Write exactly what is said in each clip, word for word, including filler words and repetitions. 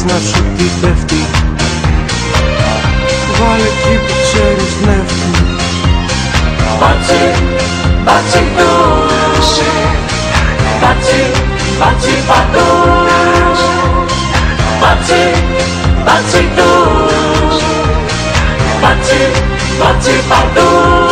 ξέρεις να σου τι πέφτει. Βάλε εκεί που ξέρεις νεύτη. Μπάτσι, μπάτσι τους. Μπάτσι, μπάτσι παντού. Μπάτσι, μπάτσι τους. Μπάτσι, μπάτσι παντού.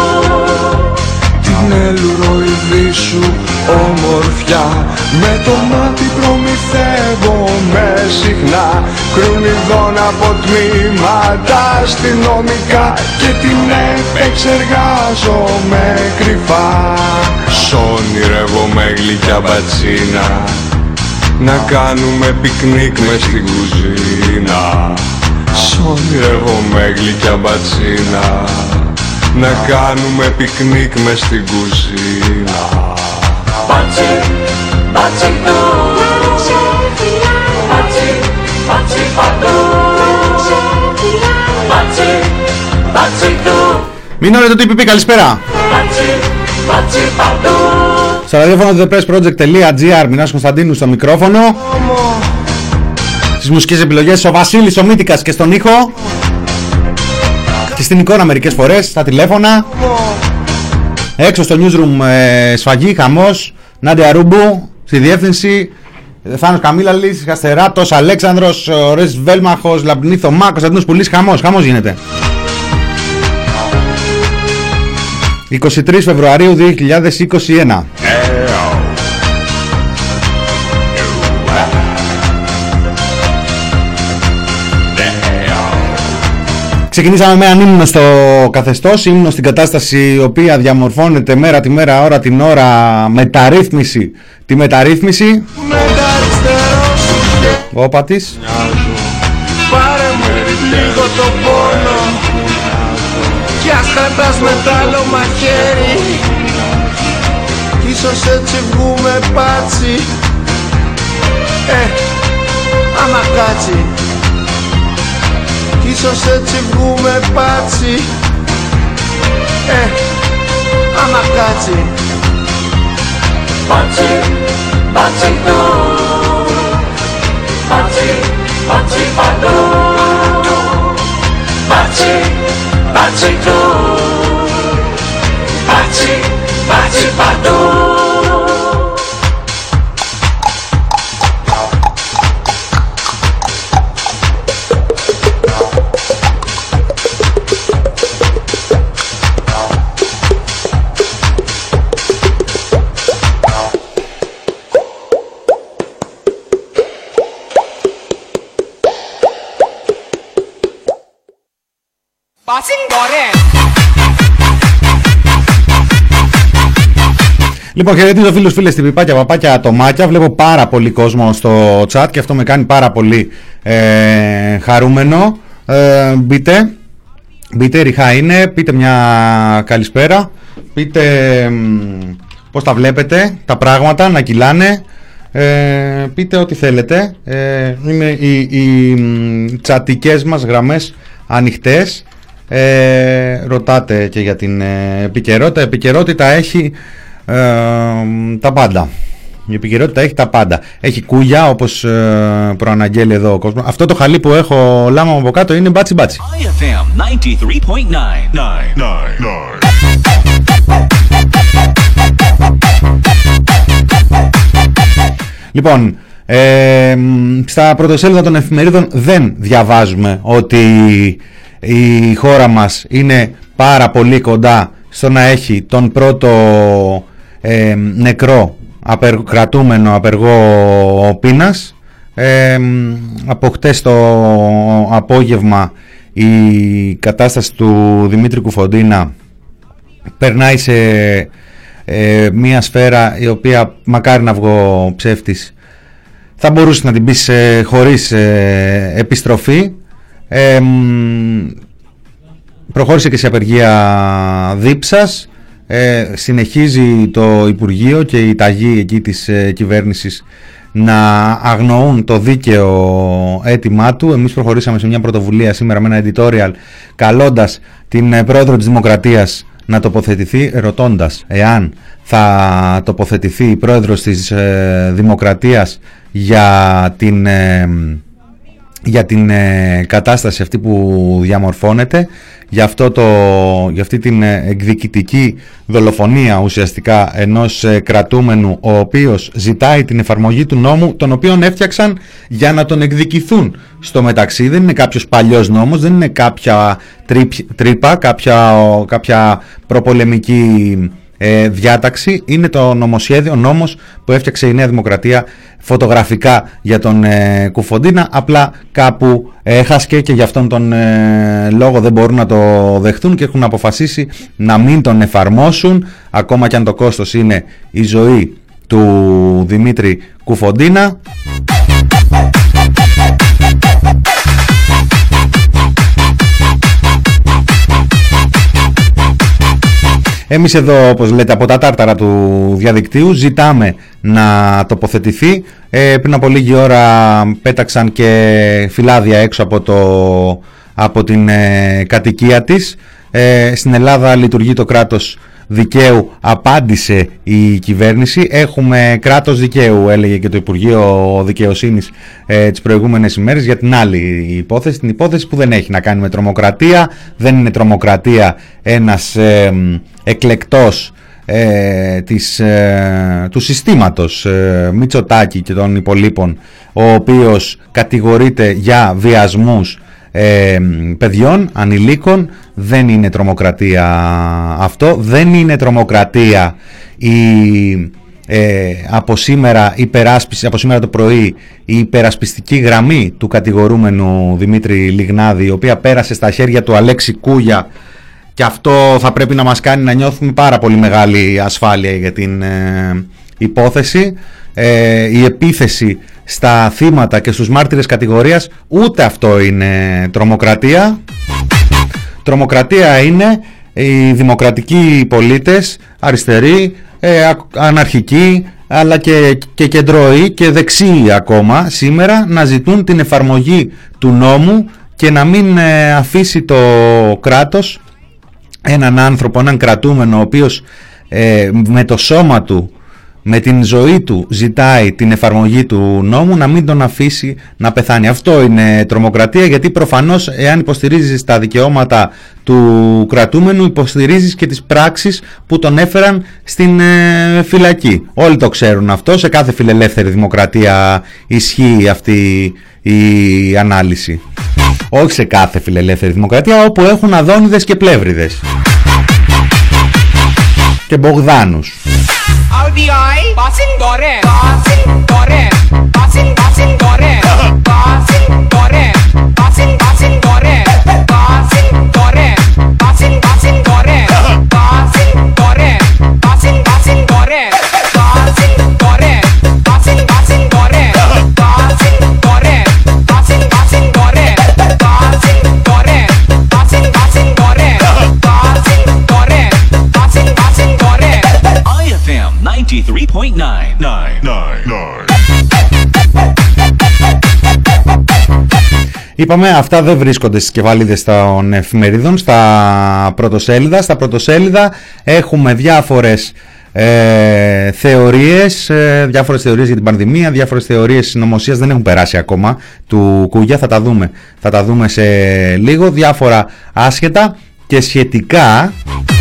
Την ελουροειδή σου ομορφιά με το μάτι προμηθεύομαι συχνά. Κρουνιδών από τμήματα αστυνομικά και την επεξεργάζομαι κρυφά. Σ' ονειρεύομαι γλυκιά μπατσίνα, να κάνουμε πικνίκ μες στην κουζίνα. Σ' ονειρεύομαι γλυκιά μπατσίνα, να κάνουμε πικνίκ μες στην κουζίνα. Μπάτσι, μπάτσι του. Μπάτσι, μπάτσι παντού. Μπάτσι, μπάτσι του. Μην ωραία το τι πι πι, καλησπέρα. Μπάτσι, μπάτσι παντού. Στο ραδιόφωνο του thepressproject.gr, Μινάς Κωνσταντίνου στο μικρόφωνο. Στις μουσικές επιλογές ο Βασίλης ο Μύτικας και στον ήχο. Και στην εικόνα μερικές φορές, στα τηλέφωνα. Έξω στο newsroom ε, σφαγή, χαμός. Νάντια Ρούμπου, στη διεύθυνση. Θάνος Καμίλαλης, Χαστεράτος, Αλέξανδρος, ο Ρες Βέλμαχος, Λαμπρινή Θωμά, Κωνσταντίνος Πουλής, χαμός, χαμός γίνεται. είκοσι τρεις Φεβρουαρίου δύο χιλιάδες είκοσι ένα. Ξεκινήσαμε με έναν ύμνο στο καθεστώς, ύμνο στην κατάσταση η οποία διαμορφώνεται μέρα τη μέρα, ώρα την ώρα, μεταρρύθμιση τη μεταρρύθμιση. Όπα της. Πάρε μου λίγο το πόνο κι ας κρατάς με τ' άλλο μαχαίρι. Ίσως έτσι βγούμε πάτσι. Ε, άμα κάτσει. Ίσως έτσι βγούμε πάτσι. Ε, άμα κάτσει. Πάτσι, πάτσι του. Πάτσι, πάτσι παντού. Πάτσι, πάτσι του. Πάτσι, πάτσι παντού. Λοιπόν, χαιρετίζω φίλους, φίλες, την πιπάκια, παπάκια, ατομάκια. Βλέπω πάρα πολύ κόσμο στο chat και αυτό με κάνει πάρα πολύ ε, χαρούμενο. Ε, μπείτε, μπείτε, ριχά είναι, πείτε μια καλησπέρα, πείτε ε, πώς τα βλέπετε, τα πράγματα να κυλάνε, ε, πείτε ό,τι θέλετε. Ε, είναι οι, οι, οι τσατικές μας γραμμές ανοιχτές. Ε, ρωτάτε και για την ε, επικαιρότητα. Επικαιρότητα έχει Ε, τα πάντα. Η επικαιρότητα έχει τα πάντα. Έχει κούγια, όπως ε, προαναγγέλει εδώ ο κόσμος. Αυτό το χαλί που έχω λάμα από κάτω είναι μπάτσι μπάτσι. Λοιπόν, ε, στα πρωτοσέλιδα των εφημερίδων δεν διαβάζουμε ότι η χώρα μας είναι πάρα πολύ κοντά στο να έχει τον πρώτο ε, νεκρό απερ, κρατούμενο απεργό πείνας. Ε, από χτες το απόγευμα η κατάσταση του Δημήτρη Κουφοντίνα περνάει σε ε, μια σφαίρα η οποία, μακάρι να βγω ψεύτης, θα μπορούσε να την πεις ε, χωρίς ε, επιστροφή. Ε, προχώρησε και σε απεργία δίψας. Ε, συνεχίζει το Υπουργείο και η ταγή εκεί της ε, κυβέρνησης να αγνοούν το δίκαιο αίτημά του. Εμείς προχωρήσαμε σε μια πρωτοβουλία σήμερα με ένα editorial καλώντας την ε, πρόεδρο της Δημοκρατίας να τοποθετηθεί, ρωτώντας εάν θα τοποθετηθεί η πρόεδρος της ε, Δημοκρατίας για την ε, για την ε, κατάσταση αυτή που διαμορφώνεται, για, αυτό το, για αυτή την ε, εκδικητική δολοφονία ουσιαστικά ενός ε, κρατούμενου, ο οποίος ζητάει την εφαρμογή του νόμου, τον οποίον έφτιαξαν για να τον εκδικηθούν. Στο μεταξύ δεν είναι κάποιος παλιός νόμος, δεν είναι κάποια τρύπα, κάποια, κάποια προπολεμική ε, διάταξη, είναι το νομοσχέδιο, ο νόμος που έφτιαξε η Νέα Δημοκρατία φωτογραφικά για τον ε, Κουφοντίνα, απλά κάπου έχασκε και γι' αυτόν τον ε, λόγο δεν μπορούν να το δεχτούν και έχουν αποφασίσει να μην τον εφαρμόσουν, ακόμα και αν το κόστος είναι η ζωή του Δημήτρη Κουφοντίνα. Εμείς εδώ, όπως λέτε, από τα τάρταρα του διαδικτύου ζητάμε να τοποθετηθεί. Ε, πριν από λίγη ώρα πέταξαν και φυλάδια έξω από, το, από την ε, κατοικία της. Ε, στην Ελλάδα λειτουργεί το κράτος δικαίου, απάντησε η κυβέρνηση. Έχουμε κράτος δικαίου, έλεγε και το Υπουργείο Δικαιοσύνης ε, τις προηγούμενες ημέρες για την άλλη υπόθεση, την υπόθεση που δεν έχει να κάνει με τρομοκρατία. Δεν είναι τρομοκρατία ένας ε, εκλεκτός ε, της, ε, του συστήματος ε, Μητσοτάκη και των υπολείπων, ο οποίος κατηγορείται για βιασμούς Ε, παιδιών, ανηλίκων. Δεν είναι τρομοκρατία αυτό. Δεν είναι τρομοκρατία η, ε, από σήμερα υπεράσπιση, από σήμερα το πρωί η υπερασπιστική γραμμή του κατηγορούμενου Δημήτρη Λιγνάδη, η οποία πέρασε στα χέρια του Αλέξη Κούγια, και αυτό θα πρέπει να μας κάνει να νιώθουμε πάρα πολύ μεγάλη ασφάλεια για την ε, υπόθεση. Ε, η επίθεση στα θύματα και στους μάρτυρες κατηγορίας, ούτε αυτό είναι τρομοκρατία. Τρομοκρατία είναι οι δημοκρατικοί πολίτες, αριστεροί, ε, αναρχικοί, αλλά και, και κεντρώοι και δεξιοί ακόμα σήμερα, να ζητούν την εφαρμογή του νόμου και να μην ε, αφήσει το κράτος έναν άνθρωπο, έναν κρατούμενο, ο οποίος ε, με το σώμα του, με την ζωή του ζητάει την εφαρμογή του νόμου, να μην τον αφήσει να πεθάνει. Αυτό είναι τρομοκρατία, γιατί προφανώς εάν υποστηρίζεις τα δικαιώματα του κρατούμενου, υποστηρίζεις και τις πράξεις που τον έφεραν στην ε, φυλακή. Όλοι το ξέρουν αυτό, σε κάθε φιλελεύθερη δημοκρατία ισχύει αυτή η ανάλυση. Όχι σε κάθε φιλελεύθερη δημοκρατία, όπου έχουν Αδόνιδες και Πλεύριδες και Μπογδάνους. Albiai, passing dore, passing dore, passing passing dore, passing dore, passing passing dore, passing dore, passing passing dore, passing dore, passing passing dore, passing dore, passing passing dore, passing dore, passing passing dore, passing dore, passing passing dore, passing dore, passing passing dore. I F M ninety-three point nine. nine, nine, nine. Είπαμε, αυτά δεν βρίσκονται στις κεφαλίδες των εφημερίδων, στα πρωτοσέλιδα. Στα πρωτοσέλιδα έχουμε διάφορες ε, θεωρίες, ε, διάφορες θεωρίες για την πανδημία, διάφορες θεωρίες συνωμοσίας, δεν έχουν περάσει ακόμα του Κούγια, θα τα δούμε, θα τα δούμε σε λίγο, διάφορα άσχετα και σχετικά.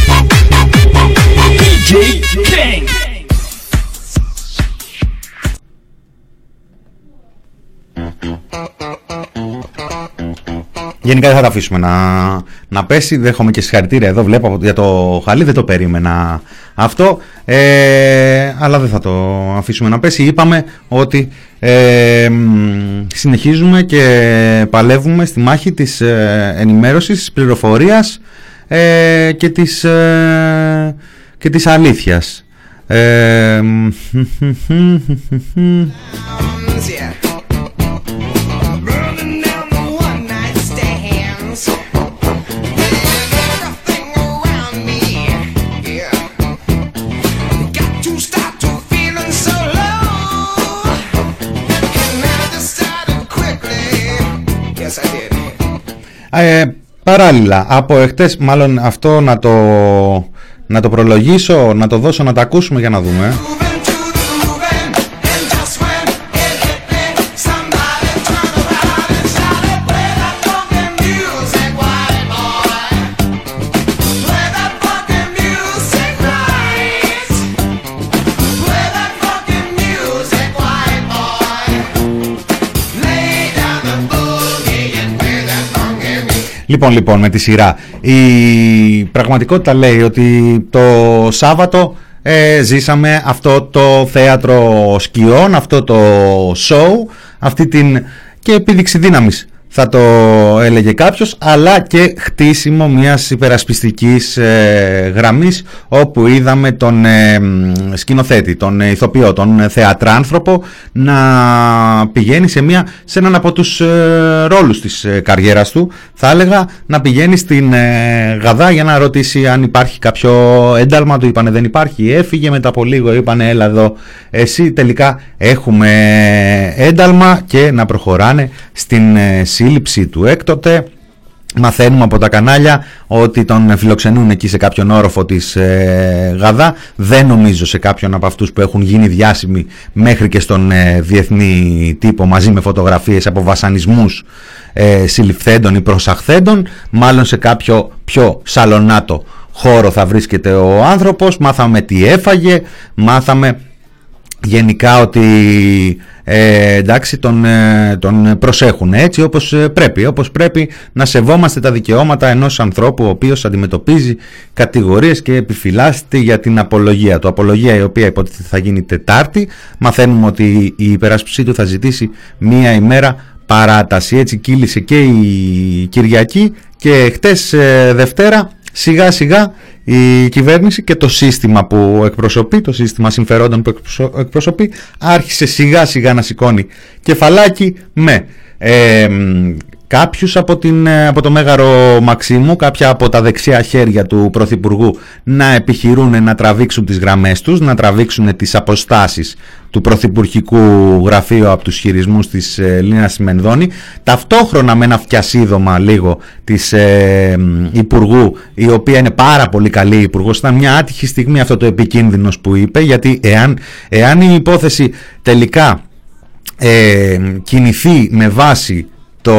Γενικά δεν θα τα αφήσουμε να, να πέσει. Δέχομαι και συγχαρητήρια εδώ, βλέπω για το χαλί, δεν το περίμενα αυτό, ε, αλλά δεν θα το αφήσουμε να πέσει. Είπαμε ότι ε, συνεχίζουμε και παλεύουμε στη μάχη της ε, ενημέρωσης, της πληροφορίας ε, και, της, ε, και της αλήθειας. Ε, Ε, παράλληλα από εχτες, μάλλον αυτό να το, να το προλογίσω, να το δώσω να τα ακούσουμε για να δούμε. Λοιπόν, λοιπόν, με τη σειρά. Η πραγματικότητα λέει ότι το Σάββατο ε, ζήσαμε αυτό το θέατρο σκιών, αυτό το show, αυτή την και επίδειξη δύναμης θα το έλεγε κάποιος, αλλά και χτίσιμο μιας υπερασπιστικής ε, γραμμής, όπου είδαμε τον ε, σκηνοθέτη, τον ηθοποιό, τον θεατράνθρωπο να πηγαίνει σε, μια, σε έναν από τους ε, ρόλους της ε, καριέρας του, θα έλεγα, να πηγαίνει στην ε, Γαδά για να ρωτήσει αν υπάρχει κάποιο ένταλμα. Του είπανε δεν υπάρχει, έφυγε, μετά από λίγο είπανε έλα εδώ εσύ, τελικά έχουμε ένταλμα, και να προχωράνε στην ε, σύλληψη του. Έκτοτε μαθαίνουμε από τα κανάλια ότι τον φιλοξενούν εκεί σε κάποιον όροφο της ε, Γαδά. Δεν νομίζω σε κάποιον από αυτούς που έχουν γίνει διάσημοι μέχρι και στον ε, διεθνή τύπο, μαζί με φωτογραφίες από βασανισμούς ε, συλληφθέντων ή προσαχθέντων. Μάλλον σε κάποιο πιο σαλονάτο χώρο θα βρίσκεται ο άνθρωπος. Μάθαμε τι έφαγε, μάθαμε γενικά ότι ε, εντάξει, τον, ε, τον προσέχουν έτσι όπως ε, πρέπει, όπως πρέπει να σεβόμαστε τα δικαιώματα ενός ανθρώπου ο οποίος αντιμετωπίζει κατηγορίες και επιφυλάσσεται για την απολογία του. Απολογία η οποία υποτίθεται θα γίνει Τετάρτη. Μαθαίνουμε ότι η υπεράσπιση του θα ζητήσει μία ημέρα παράταση. Έτσι κύλησε και η Κυριακή, και χτες ε, Δευτέρα σιγά σιγά η κυβέρνηση και το σύστημα που εκπροσωπεί, το σύστημα συμφερόντων που εκπροσωπεί, άρχισε σιγά σιγά να σηκώνει κεφαλάκι με ε, κάποιους από, την, από το Μέγαρο Μαξίμου, κάποια από τα δεξιά χέρια του Πρωθυπουργού να επιχειρούν να τραβήξουν τις γραμμές τους, να τραβήξουν τις αποστάσεις του Πρωθυπουργικού Γραφείου από τους χειρισμούς της ε, Λίνας Μενδώνη, ταυτόχρονα με ένα φτιασίδωμα λίγο της ε, Υπουργού, η οποία είναι πάρα πολύ καλή Υπουργός. Ήταν μια άτυχη στιγμή αυτό το επικίνδυνος που είπε, γιατί εάν, εάν η υπόθεση τελικά ε, κινηθεί με βάση το,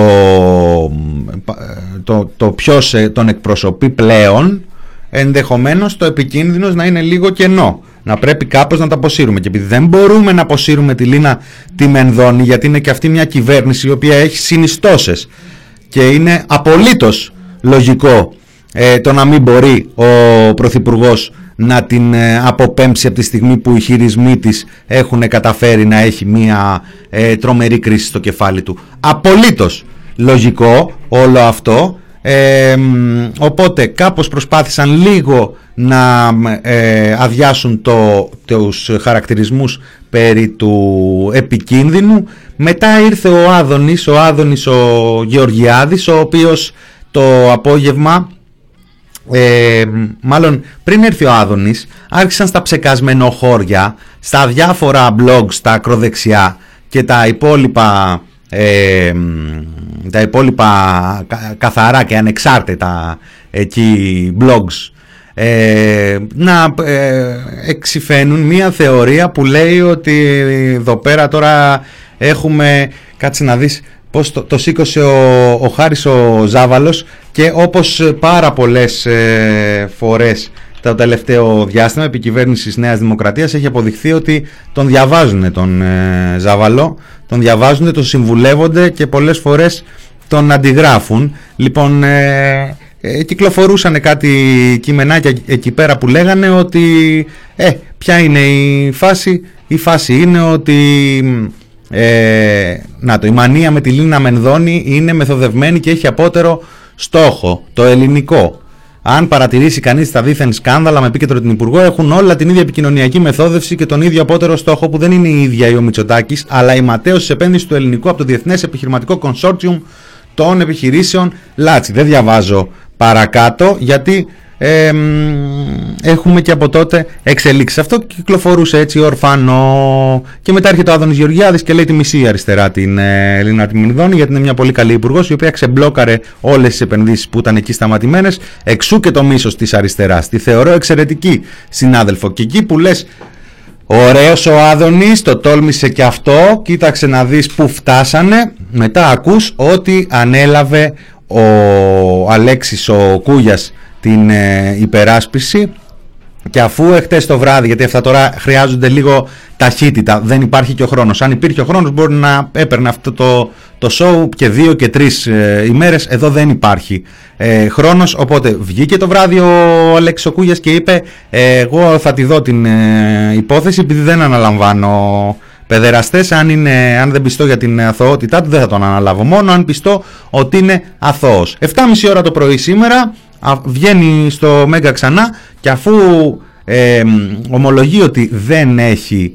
το, το ποιος τον εκπροσωπεί πλέον, ενδεχομένως το επικίνδυνος να είναι λίγο κενό, να πρέπει κάπως να τα αποσύρουμε. Και επειδή δεν μπορούμε να αποσύρουμε τη Λίνα τη Μενδώνη, γιατί είναι και αυτή μια κυβέρνηση η οποία έχει συνιστώσεις και είναι απολύτως λογικό ε, το να μην μπορεί ο Πρωθυπουργός να την ε, αποπέμψει από τη στιγμή που οι χειρισμοί της έχουν καταφέρει να έχει μια ε, τρομερή κρίση στο κεφάλι του. Απολύτως λογικό όλο αυτό. Ε, οπότε κάπως προσπάθησαν λίγο να ε, αδειάσουν το, τους χαρακτηρισμούς περί του επικίνδυνου. Μετά ήρθε ο Άδωνης, ο Άδωνης ο Γεωργιάδης, ο οποίος το απόγευμα, ε, μάλλον πριν έρθει ο Άδωνης, άρχισαν στα ψεκασμενοχώρια, στα διάφορα blogs, στα ακροδεξιά και τα υπόλοιπα Ε, τα υπόλοιπα καθαρά και ανεξάρτητα εκεί blogs ε, να ε, εξυφαίνουν μία θεωρία που λέει ότι εδώ πέρα τώρα έχουμε, κάτσε να δεις πως το, το σήκωσε ο, ο Χάρης ο Ζάβαλος, και όπως πάρα πολλές ε, φορές το τελευταίο διάστημα επί κυβέρνησης Νέας Δημοκρατίας έχει αποδειχθεί ότι τον διαβάζουν τον ε, Ζάβαλο, τον διαβάζουν, τον συμβουλεύονται και πολλές φορές τον αντιγράφουν. Λοιπόν, ε, ε, κυκλοφορούσαν κάτι κειμενάκια εκεί πέρα που λέγανε ότι ε, ποια είναι η φάση. Η φάση είναι ότι ε, να το, η μανία με τη Λίνα Μενδώνη είναι μεθοδευμένη και έχει απότερο στόχο, το ελληνικό. Αν παρατηρήσει κανείς τα δίθεν σκάνδαλα με επίκεντρο την Υπουργό, έχουν όλα την ίδια επικοινωνιακή μεθόδευση και τον ίδιο απότερο στόχο, που δεν είναι η ίδια η ο Μητσοτάκης, αλλά η ματέωση της επένδυσης του ελληνικού από το Διεθνές Επιχειρηματικό Κονσόρτσιουμ των Επιχειρήσεων Λάτσι. Δεν διαβάζω παρακάτω, γιατί ε, έχουμε και από τότε εξελίξεις. Αυτό κυκλοφορούσε έτσι ορφανό. Και μετά έρχεται ο Άδωνης Γεωργιάδης και λέει τη μισή αριστερά την ε, Λίνα τη Μενδώνη, γιατί είναι μια πολύ καλή υπουργός, η οποία ξεμπλόκαρε όλες τις επενδύσεις που ήταν εκεί σταματημένες. Εξού και το μίσος της αριστεράς. Τη θεωρώ εξαιρετική συνάδελφο. Και εκεί που λες ωραίος ο Άδωνης, το τόλμησε και αυτό, κοίταξε να δεις που φτάσανε, μετά ακούς ότι ανέλαβε ο Αλέξης ο Κούγιας την ε, υπεράσπιση Και αφού εχθές το βράδυ, γιατί αυτά τώρα χρειάζονται λίγο ταχύτητα, δεν υπάρχει και ο χρόνος. Αν υπήρχε ο χρόνος μπορεί να έπαιρνε αυτό το, το show και δύο και τρεις ε, ημέρες. Εδώ δεν υπάρχει ε, χρόνος, οπότε βγήκε το βράδυ ο Αλέξης ο Κούγιας και είπε ε, εγώ θα τη δω την ε, υπόθεση, επειδή δεν αναλαμβάνω παιδεραστές. Αν, είναι, αν δεν πιστώ για την αθωότητά του δεν θα τον αναλάβω, μόνο αν πιστώ ότι είναι αθώος. εφτά και μισή ώρα το πρωί σήμερα βγαίνει στο Μέγκα ξανά και αφού ε, ομολογεί ότι δεν έχει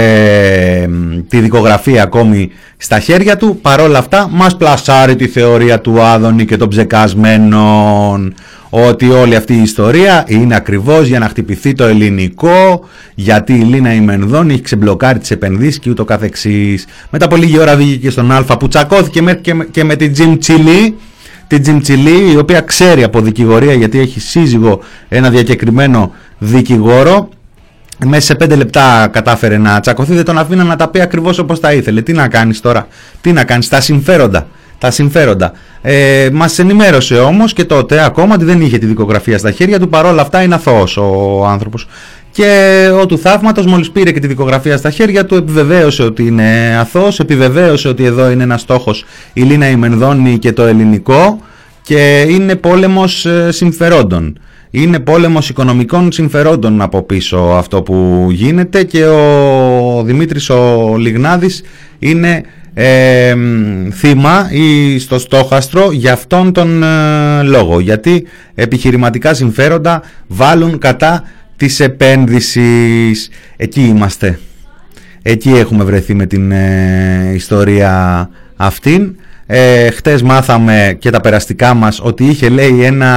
ε, τη δικογραφία ακόμη στα χέρια του, παρόλα αυτά μας πλασάρει τη θεωρία του Άδωνη και των ψεκασμένων, ότι όλη αυτή η ιστορία είναι ακριβώς για να χτυπηθεί το ελληνικό, γιατί η Λίνα η Μενδώνη έχει ξεμπλοκάρει τις επενδύσεις και ούτω καθεξής. Μετά από λίγη ώρα βγήκε και στον Α που τσακώθηκε με, και, και με την Τζιμ Τσιλί, την Τζιμ Τσιλί, η οποία ξέρει από δικηγορία γιατί έχει σύζυγο ένα διακεκριμένο δικηγόρο. Μέσα σε πέντε λεπτά κατάφερε να τσακωθεί, δεν τον αφήνα να τα πει ακριβώς όπως τα ήθελε. Τι να κάνεις τώρα, τι να κάνεις, τα συμφέροντα. Τα συμφέροντα. Ε, μας ενημέρωσε όμως και τότε ακόμα ότι δεν είχε τη δικογραφία στα χέρια του, παρόλα αυτά είναι αθώος ο άνθρωπος. Και ο του θαύματος μόλις πήρε και τη δικογραφία στα χέρια του, επιβεβαίωσε ότι είναι αθώος, επιβεβαίωσε ότι εδώ είναι ένας στόχος η Λίνα η Μενδώνη και το ελληνικό, και είναι πόλεμος συμφερόντων. Είναι πόλεμος οικονομικών συμφερόντων από πίσω αυτό που γίνεται, και ο Δημήτρης ο Λιγνάδης είναι ε, θύμα ή στο στόχαστρο για αυτόν τον ε, λόγο, γιατί επιχειρηματικά συμφέροντα βάλουν κατά της επένδυσης. Εκεί είμαστε, εκεί έχουμε βρεθεί με την ε, ιστορία αυτήν. Ε, χτες μάθαμε και τα περαστικά μας ότι είχε, λέει, ένα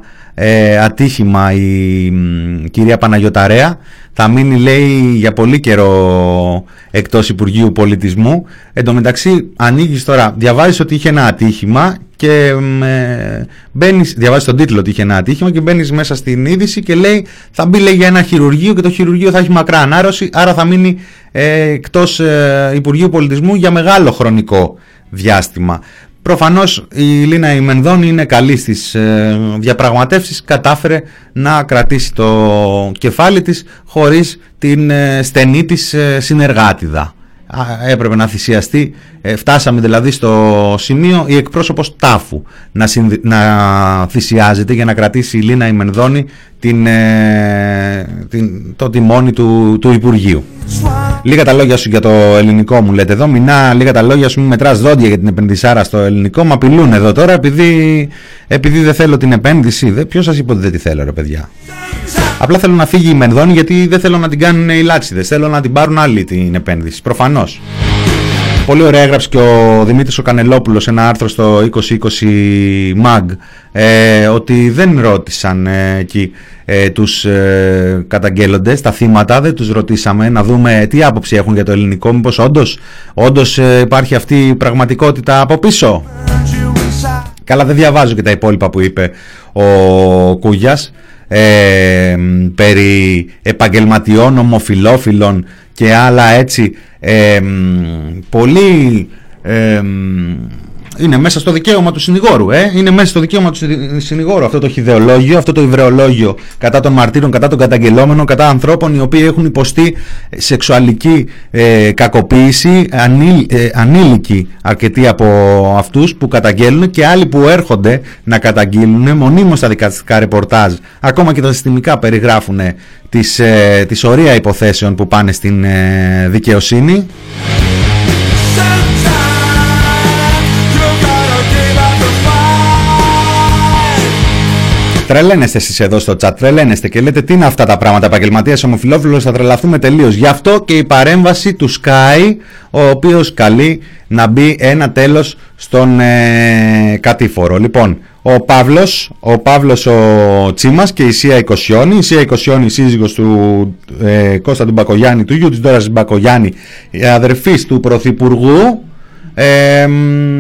ε, ατύχημα η μ, κυρία Παναγιωταρέα. Θα μείνει, λέει, για πολύ καιρό εκτός Υπουργείου Πολιτισμού. Εν τω μεταξύ ανοίγεις τώρα, διαβάζεις ότι είχε ένα ατύχημα και ε, μπαίνεις, διαβάζεις τον τίτλο ότι είχε ένα ατύχημα και μπαίνεις μέσα στην είδηση και λέει θα μπει, λέει, για ένα χειρουργείο και το χειρουργείο θα έχει μακρά ανάρρωση, άρα θα μείνει ε, εκτός ε, Υπουργείου Πολιτισμού για μεγάλο χρονικό διάστημα. Προφανώς η Λίνα η Μενδώνη είναι καλή στις ε, διαπραγματεύσεις, κατάφερε να κρατήσει το κεφάλι της χωρίς την ε, στενή της ε, συνεργάτιδα. Έπρεπε να θυσιαστεί, ε, φτάσαμε δηλαδή στο σημείο η εκπρόσωπος τάφου να, συνδυ... να θυσιάζεται για να κρατήσει η Λίνα η Μενδώνη την, ε, την, το τιμόνι του, του Υπουργείου. Λίγα τα λόγια σου για το ελληνικό, μου λέτε εδώ. Μινά, λίγα τα λόγια σου, μην μετράς δόντια για την επενδυσάρα στο ελληνικό. Μα απειλούν εδώ τώρα επειδή, επειδή δεν θέλω την επένδυση. Δε, ποιος σας είπε ότι δεν τη θέλω, ρε παιδιά? Απλά θέλω να φύγει η Μενδώνη γιατί δεν θέλω να την κάνουν οι λάτσιδες. Θέλω να την πάρουν άλλοι την επένδυση. Προφανώς. Πολύ ωραία έγραψε και ο Δημήτρης ο Κανελόπουλος ένα άρθρο στο είκοσι είκοσι Mag ε, ότι δεν ρώτησαν ε, εκεί ε, τους ε, καταγγέλλοντες, τα θύματα, δεν τους ρωτήσαμε να δούμε τι άποψη έχουν για το ελληνικό, μήπως όντως, όντως ε, υπάρχει αυτή η πραγματικότητα από πίσω. Καλά, δεν διαβάζω και τα υπόλοιπα που είπε ο Κούγιας ε, περί επαγγελματιών, ομοφυλόφιλων και άλλα έτσι ε, πολύ ε, είναι μέσα στο δικαίωμα του συνηγόρου ε? είναι μέσα στο δικαίωμα του συνηγόρου αυτό το χυδεολόγιο, αυτό το υβρεολόγιο κατά των μαρτύρων, κατά των καταγγελόμενων, κατά ανθρώπων οι οποίοι έχουν υποστεί σεξουαλική ε, κακοποίηση, ανήλ, ε, ανήλικοι αρκετοί από αυτούς που καταγγέλνουν και άλλοι που έρχονται να καταγγείλουν μονίμως στα δικαστικά ρεπορτάζ, ακόμα και τα συστημικά περιγράφουν τις, ε, τις ορία υποθέσεων που πάνε στην ε, δικαιοσύνη. Τρελαίνεστε εσείς εδώ στο chat, τρελαίνεστε και λέτε τι είναι αυτά τα πράγματα, επαγγελματίας ομοφυλόφιλος, θα τρελαθούμε τελείως. Γι' αυτό και η παρέμβαση του Sky, ο οποίος καλεί να μπει ένα τέλος στον ε, κατήφορο. Λοιπόν, ο Παύλος, ο Παύλος ο Τσίμας και η Σία Οικοσιόνη, η Σία Οικοσιόνη, η σύζυγος του ε, Κώστα του Μπακογιάννη, του γιου της Ντόρας Μπακογιάννη, η αδερφής του Πρωθυπουργού, Ε,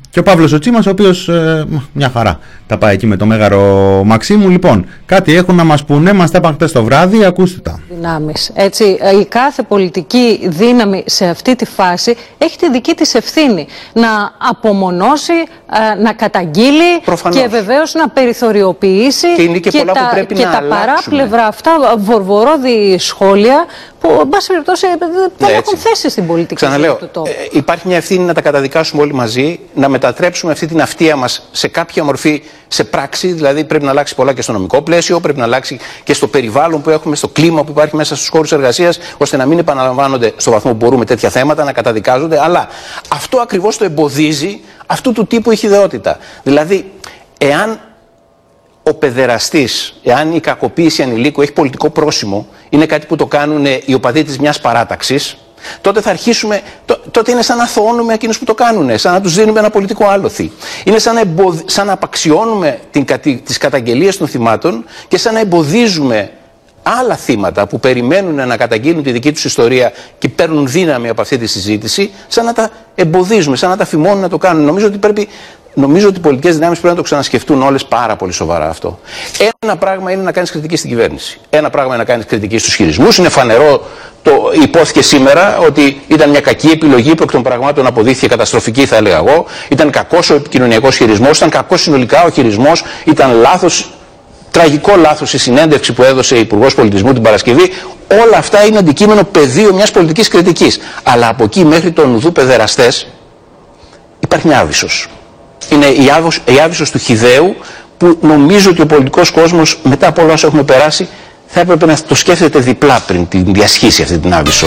Και ο Παύλος ο Τσίμας, ο οποίος ε, μια χαρά τα πάει εκεί με το Μέγαρο Μαξίμου. Λοιπόν, κάτι έχουν να μας πούνε, μας τα είπαν χτες το βράδυ, ακούστε τα. Δυνάμεις. Έτσι, η κάθε πολιτική δύναμη σε αυτή τη φάση έχει τη δική της ευθύνη να απομονώσει, να καταγγείλει. Προφανώς. Και βεβαίως να περιθωριοποιήσει και, είναι και, και πολλά τα, που πρέπει και να τα αλλάξουμε. παράπλευρα αυτά βορβορόδη σχόλια που εν πάση περιπτώσει δεν ναι, έχουν θέση στην πολιτική. Ξαναλέω, του τόπου. Ε, υπάρχει μια ευθύνη να τα καταδικάσουμε όλοι μαζί, να μετατρέψουμε αυτή την αυτεία μας σε κάποια μορφή, σε πράξη. Δηλαδή πρέπει να αλλάξει πολλά και στο νομικό πλαίσιο, πρέπει να αλλάξει και στο περιβάλλον που έχουμε, στο κλίμα που υπάρχει μέσα στους χώρους εργασίας, ώστε να μην επαναλαμβάνονται στο βαθμό που μπορούμε τέτοια θέματα, να καταδικάζονται. Αλλά αυτό ακριβώς το εμποδίζει αυτού του τύπου ηχηδεότητα. Δηλαδή, εάν ο παιδεραστής, εάν η κακοποίηση ανηλίκου έχει πολιτικό πρόσημο, είναι κάτι που το κάνουν οι οπαδοί της μιας παράταξης, τότε θα αρχίσουμε, τότε είναι σαν να αθωώνουμε εκείνους που το κάνουν, σαν να τους δίνουμε ένα πολιτικό άλοθη. Είναι σαν να, εμποδ, σαν να απαξιώνουμε την, τις καταγγελίες των θυμάτων και σαν να εμποδίζουμε άλλα θύματα που περιμένουν να καταγγείλουν τη δική τους ιστορία και παίρνουν δύναμη από αυτή τη συζήτηση, σαν να τα εμποδίζουμε, σαν να τα φημώνουν να το κάνουν. Νομίζω ότι πρέπει... Νομίζω ότι οι πολιτικές δυνάμεις πρέπει να το ξανασκεφτούν όλες πάρα πολύ σοβαρά αυτό. Ένα πράγμα είναι να κάνεις κριτική στην κυβέρνηση. Ένα πράγμα είναι να κάνεις κριτική στους χειρισμούς. Είναι φανερό, το υπόθηκε σήμερα, ότι ήταν μια κακή επιλογή που εκ των πραγμάτων αποδείχθηκε καταστροφική, θα έλεγα εγώ. Ήταν κακός ο επικοινωνιακός χειρισμός, ήταν κακός συνολικά ο χειρισμός, ήταν λάθος, τραγικό λάθος η συνέντευξη που έδωσε η Υπουργός Πολιτισμού την Παρασκευή. Όλα αυτά είναι αντικείμενο πεδίο μιας πολιτικής κριτικής. Αλλά από εκεί μέχρι τον ουδού παιδεραστές υπάρχει μια άβυσσος. Είναι η, άβυσ, η άβυσσος του χυδαίου που νομίζω ότι ο πολιτικός κόσμος μετά από όλα όσα έχουμε περάσει θα έπρεπε να το σκέφτεται διπλά πριν την διασχίσει αυτή την άβυσσο.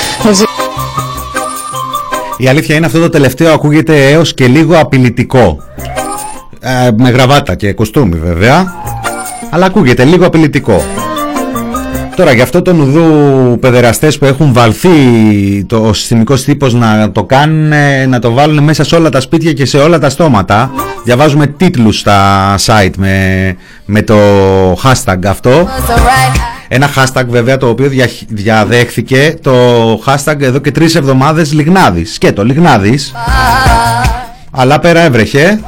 Η αλήθεια είναι αυτό το τελευταίο ακούγεται έως και λίγο απειλητικό. Ε, με γραβάτα και κοστούμι βέβαια, αλλά ακούγεται λίγο απειλητικό. Τώρα για αυτό τον ουδού παιδεραστές που έχουν βαλθεί το, ο συστημικός τύπος να το κάνουν, να το βάλουν μέσα σε όλα τα σπίτια και σε όλα τα στόματα. Διαβάζουμε τίτλους στα site με, με το hashtag αυτό. Ένα hashtag βέβαια το οποίο δια, διαδέχθηκε το hashtag εδώ και τρεις εβδομάδες Λιγνάδης. Σκέτο Λιγνάδης. Αλλά πέρα έβρεχε.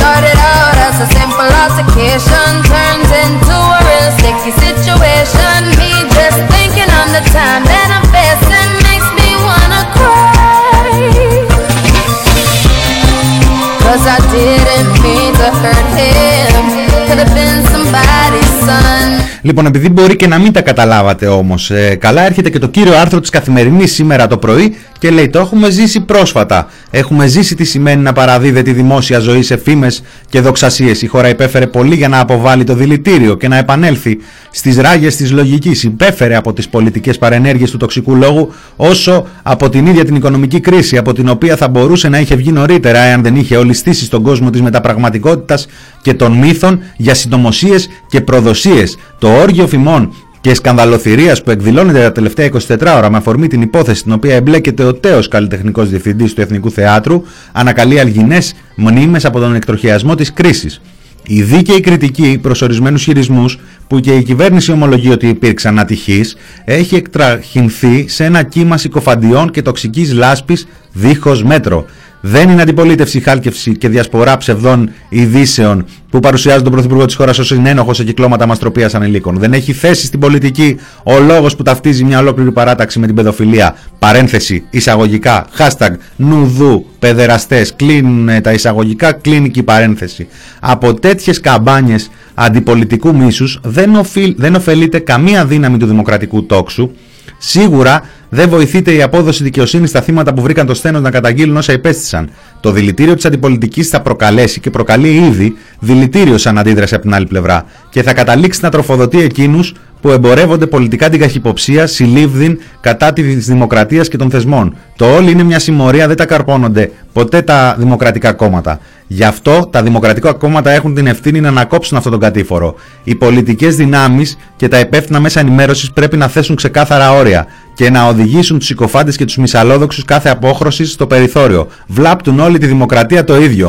Λοιπόν, επειδή μπορεί και να μην τα καταλάβατε όμως ε, καλά, έρχεται και το κύριο άρθρο της Καθημερινής σήμερα το πρωί και λέει: το έχουμε ζήσει πρόσφατα. Έχουμε ζήσει τι σημαίνει να παραδίδεται η δημόσια ζωή σε φήμες και δοξασίες. Η χώρα υπέφερε πολύ για να αποβάλει το δηλητήριο και να επανέλθει στις ράγες της λογικής. Υπέφερε από τις πολιτικές παρενέργειες του τοξικού λόγου, όσο από την ίδια την οικονομική κρίση, από την οποία θα μπορούσε να είχε βγει νωρίτερα, εάν δεν είχε ολιστήσει στον κόσμο της μεταπραγματικότητας και των μύθων για συνωμοσίες και προδοσίες. Το όργιο φημών και σκανδαλοθυρίας που εκδηλώνεται τα τελευταία εικοσιτέσσερις ώρα με αφορμή την υπόθεση στην οποία εμπλέκεται ο τέος καλλιτεχνικός διευθυντής του Εθνικού Θεάτρου ανακαλεί αλγινές μνήμες από τον εκτροχιασμό της κρίσης. Η δίκαιη κριτική προς ορισμένους χειρισμούς που και η κυβέρνηση ομολογεί ότι υπήρξαν ατυχείς έχει εκτραχυνθεί σε ένα κύμα συκοφαντιών και τοξικής λάσπης δίχως μέτρο. Δεν είναι αντιπολίτευση, χάλκευση και διασπορά ψευδών ειδήσεων που παρουσιάζουν τον Πρωθυπουργό της χώρας ως συνένοχο σε κυκλώματα μαστροπίας ανηλίκων. Δεν έχει θέση στην πολιτική ο λόγος που ταυτίζει μια ολόκληρη παράταξη με την παιδοφιλία. Παρένθεση, εισαγωγικά, hashtag νουδού, παιδεραστές, κλείνουν τα εισαγωγικά, κλείνει και η παρένθεση. Από τέτοιες καμπάνιες αντιπολιτικού μίσους δεν, οφείλ, δεν ωφελείται καμία δύναμη του δημοκρατικού τόξου. Σίγουρα δεν βοηθείται η απόδοση δικαιοσύνης στα θύματα που βρήκαν το σθένος να καταγγείλουν όσα υπέστησαν. Το δηλητήριο της αντιπολιτικής θα προκαλέσει και προκαλεί ήδη δηλητήριο σαν αντίδραση από την άλλη πλευρά και θα καταλήξει να τροφοδοτεί εκείνους που εμπορεύονται πολιτικά την καχυποψία, συλλήβδην κατά της δημοκρατίας και των θεσμών. Το όλοι είναι μια συμμορία, δεν τα καρπώνονται ποτέ τα δημοκρατικά κόμματα. Γι' αυτό τα δημοκρατικά κόμματα έχουν την ευθύνη να ανακόψουν αυτόν τον κατήφορο. Οι πολιτικές δυνάμεις και τα υπεύθυνα μέσα ενημέρωσης πρέπει να θέσουν ξεκάθαρα όρια και να οδηγήσουν τους συκοφάντες και τους μυσαλόδοξους κάθε απόχρωσης στο περιθώριο. Βλάπτουν όλη τη δημοκρατία το ίδιο.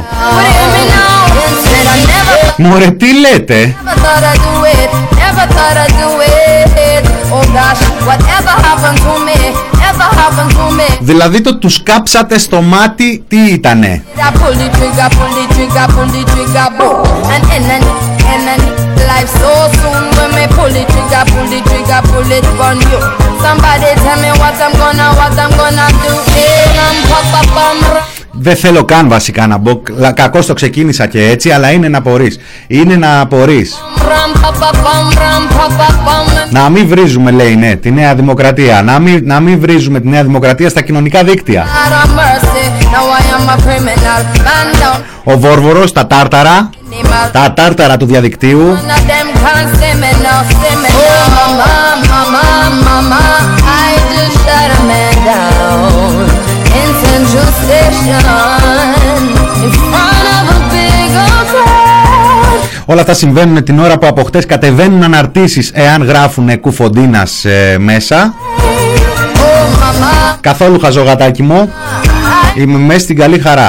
Μωρέ, τι λέτε? Δηλαδή το τους κάψατε στο μάτι τι ήτανε? Δεν θέλω καν βασικά να μπω, κακώς το ξεκίνησα και έτσι, αλλά είναι να απορείς. Είναι να απορείς. Να μην βρίζουμε, λέει, ναι, τη Νέα Δημοκρατία. Να μην, να μην βρίζουμε τη Νέα Δημοκρατία στα κοινωνικά δίκτυα. Ο Βόρβορος, τα τάρταρα, τα τάρταρα του διαδικτύου. Όλα αυτά συμβαίνουν την ώρα που από χτες κατεβαίνουν αναρτήσεις εάν γράφουν Κουφοντίνας ε, μέσα. Oh, καθόλου χαζογατάκι μου. Είμαι μέσα στην καλή χαρά.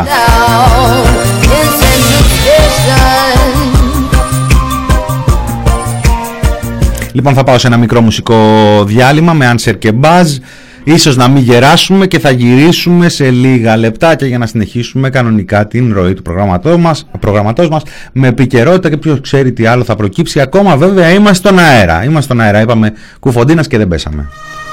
Λοιπόν, θα πάω σε ένα μικρό μουσικό διάλειμμα με Answer και Buzz. Ίσως να μην γεράσουμε και θα γυρίσουμε σε λίγα λεπτάκια για να συνεχίσουμε κανονικά την ροή του προγραμματός μας, προγραμματός μας με επικαιρότητα και ποιος ξέρει τι άλλο θα προκύψει. Ακόμα βέβαια είμαστε στον αέρα. Είμαστε στον αέρα. Είπαμε Κουφοντίνας και δεν πέσαμε.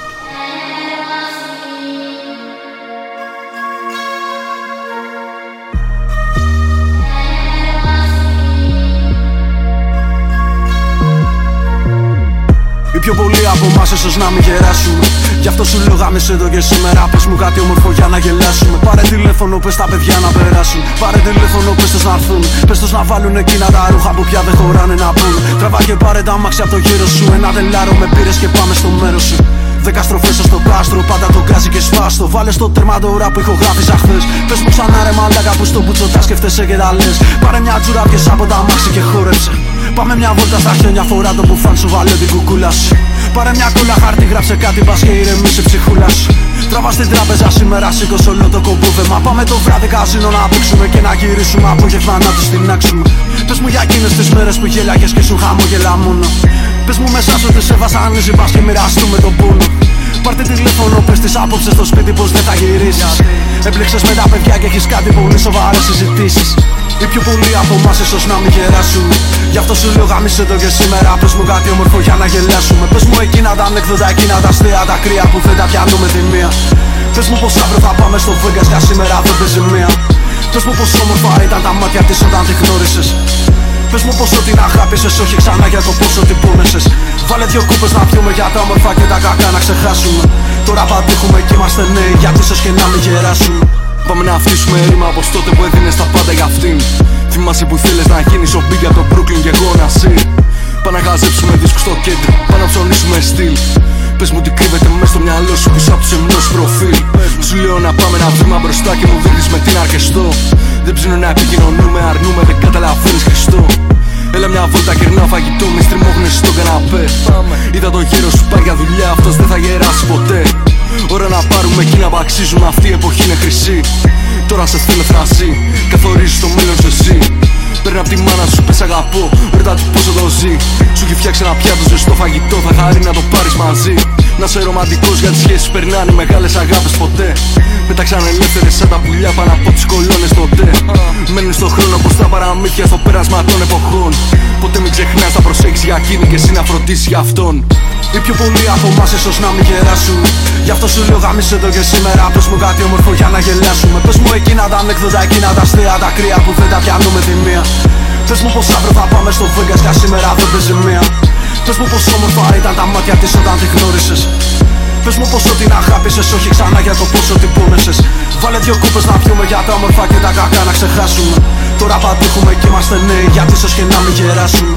Πιο πολλοί από εμάς ίσως να μην γεράσουμε. Γι' αυτό σου λέω γάμισε εδώ και σήμερα. Πες μου κάτι όμορφο για να γελάσουμε. Πάρε τηλέφωνο, πες τα παιδιά να περάσουν. Πάρε τηλέφωνο, πες τους να έρθουν. Πες τους να βάλουν εκείνα τα ρούχα που πια δεν χωράνε να πούν. Τραβά και πάρε τα μάξι από το γύρο σου. Ένα τελάρο με πήρες και πάμε στο μέρος σου. Δέκα στροφές στο κάστρο, πάντα το γκάζι και σπάστο. Βάλε στο τέρμα τώρα που ηχογράφησα χθες. Πες μου ξανά ρε μαλάκα που στο μπουτσο τα σκέφτεσαι και τα λες. Πάρε μια τσούρα πιες από τα μάξι και χόρεψε. Πάμε μια βόλτα στα χιόνια, φορά το μπουφάν σου, βάλε την κουκούλα σου. Πάρε μια κόλλα χάρτη, γράψε κάτι, πας και ηρεμήσε ψυχούλα σου. Τραβά στην τράπεζα σήμερα, σήκωσε όλο το κομπούδεμα. Πάμε το βράδυ καζίνο να παίξουμε και να γυρίσουμε. Απόγευμα να τους τεινάξουμε. Πες μου για εκείνες τις μέρες που γέλαγες και σου χαμόγελα μόνο. Πες μου μέσα σου ότι σε βασανίζει, πας και μοιραστούμε τον πόνο. Πάρτε τηλέφωνο, πες της απόψε στο σπίτι πως δεν θα γυρίσεις. Έμπλεξες με τα παιδιά και έχεις κάτι πολύ σοβαρές συζητήσεις. Οι πιο πολλοί από εμάς ίσως να μην γεράσουν. Γι' αυτό σου λέω γάμισε εδώ και σήμερα. Πες μου κάτι όμορφο για να γελάσουμε. Πες μου εκείνα τα ανέκδοτα, εκείνα τα αστεία, τα κρύα που δεν τα πιάνουμε τη μία. Πες μου πως αύριο θα πάμε στο Vegas, για σήμερα δεν παίζει μία. Πες μου πως όμορφα ήταν τα μάτια της όταν τη γνώρισες. Πες μου πως ό,τι να αγάπησες, όχι ξανά για το πόσο την πόνεσες. Βάλε δυο κούπες να πιούμε για τα όμορφα και τα κακά να ξεχάσουμε. Τώρα παντήχουμε κι είμαστε νέοι, γιατί ίσως και να μην γεράσουμε. Πάμε να αφήσουμε ρήμα όπως τότε που έδινες τα πάντα για αυτήν. Θυμάσαι που θέλεις να γίνεις ο Big από το Brooklyn και εγώ να σε. Πάμε να χαζέψουμε δίσκους στο κέντρο, πάμε να ψωνίσουμε στυλ. Πες μου τι κρύβεται μέσα στο μυαλό σου πίσω από τους εμνός προφίλ. Σου λέω να πάμε ένα βήμα μπροστά και μου δείχνεις με τι να αρκεστώ. Δεν ψήνω να επικοινωνούμε, αρνούμε, δεν καταλαβαίνεις Χριστό. Έλα μια βόλτα, κερνάω φαγητό, μη στριμώχνες στον καναπέ. Είδα το γέρο σου πάει για δουλειά, αυτός δεν θα γεράσει ποτέ. Ώρα να πάρουμε εκείνα που αξίζουν, αυτή η εποχή είναι χρυσή. Τώρα σε θέλω θρασί, καθορίζεις το μέλλον σου εσύ. Παίρνει απ' τη μάνα σου, πες αγαπώ, ρωτά του πόσο το ζει. Σου έχει φτιάξει ένα πιάτο ζεστό φαγητό, θα χαρεί να το πάρεις μαζί. Να είσαι ρομαντικός για τις σχέσεις περνάνε μεγάλες αγάπες ποτέ. Πέταξαν ελεύθερες σαν τα πουλιά πάνω από τις κολόνες τότε. Μένουν στον χρόνο πως τα παραμύθια στο πέρασμα των εποχών. Ποτέ μην ξεχνάς να προσέξεις για εκείνη και εσύ να φροντίσεις για αυτόν. Οι πιο πολλοί από εμάς ίσως να μην γεράσουν. Γι' αυτό σου λέω γάμισε εδώ και σήμερα. Πες μου κάτι όμορφο για να γελάσουμε. Πες μου εκείνα τα ανέκδοτα, εκείνα τα αστεία, τα κρύα που δεν τα πιάνουμε τη μία. Πες μου πως αύριο θα πάμε στο Vegas, για σήμερα δεν παίζει μία. Πες μου πως όμορφα ήταν τα μάτια της όταν τη γνώρισες. Πες μου πως ό,τι να αγάπησες, όχι ξανά για το πόσο την πόνεσες. Βάλε δυο κούπες να πιούμε για τα όμορφα και τα κακά να ξεχάσουμε. Τώρα παντήχουμε κι είμαστε νέοι, γιατί ίσως και να μην γεράσουμε.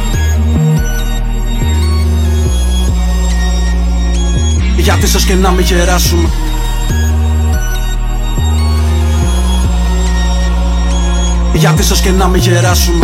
Γιατί ίσως και να μην γεράσουμε. Γιατί ίσως και να μην γεράσουμε.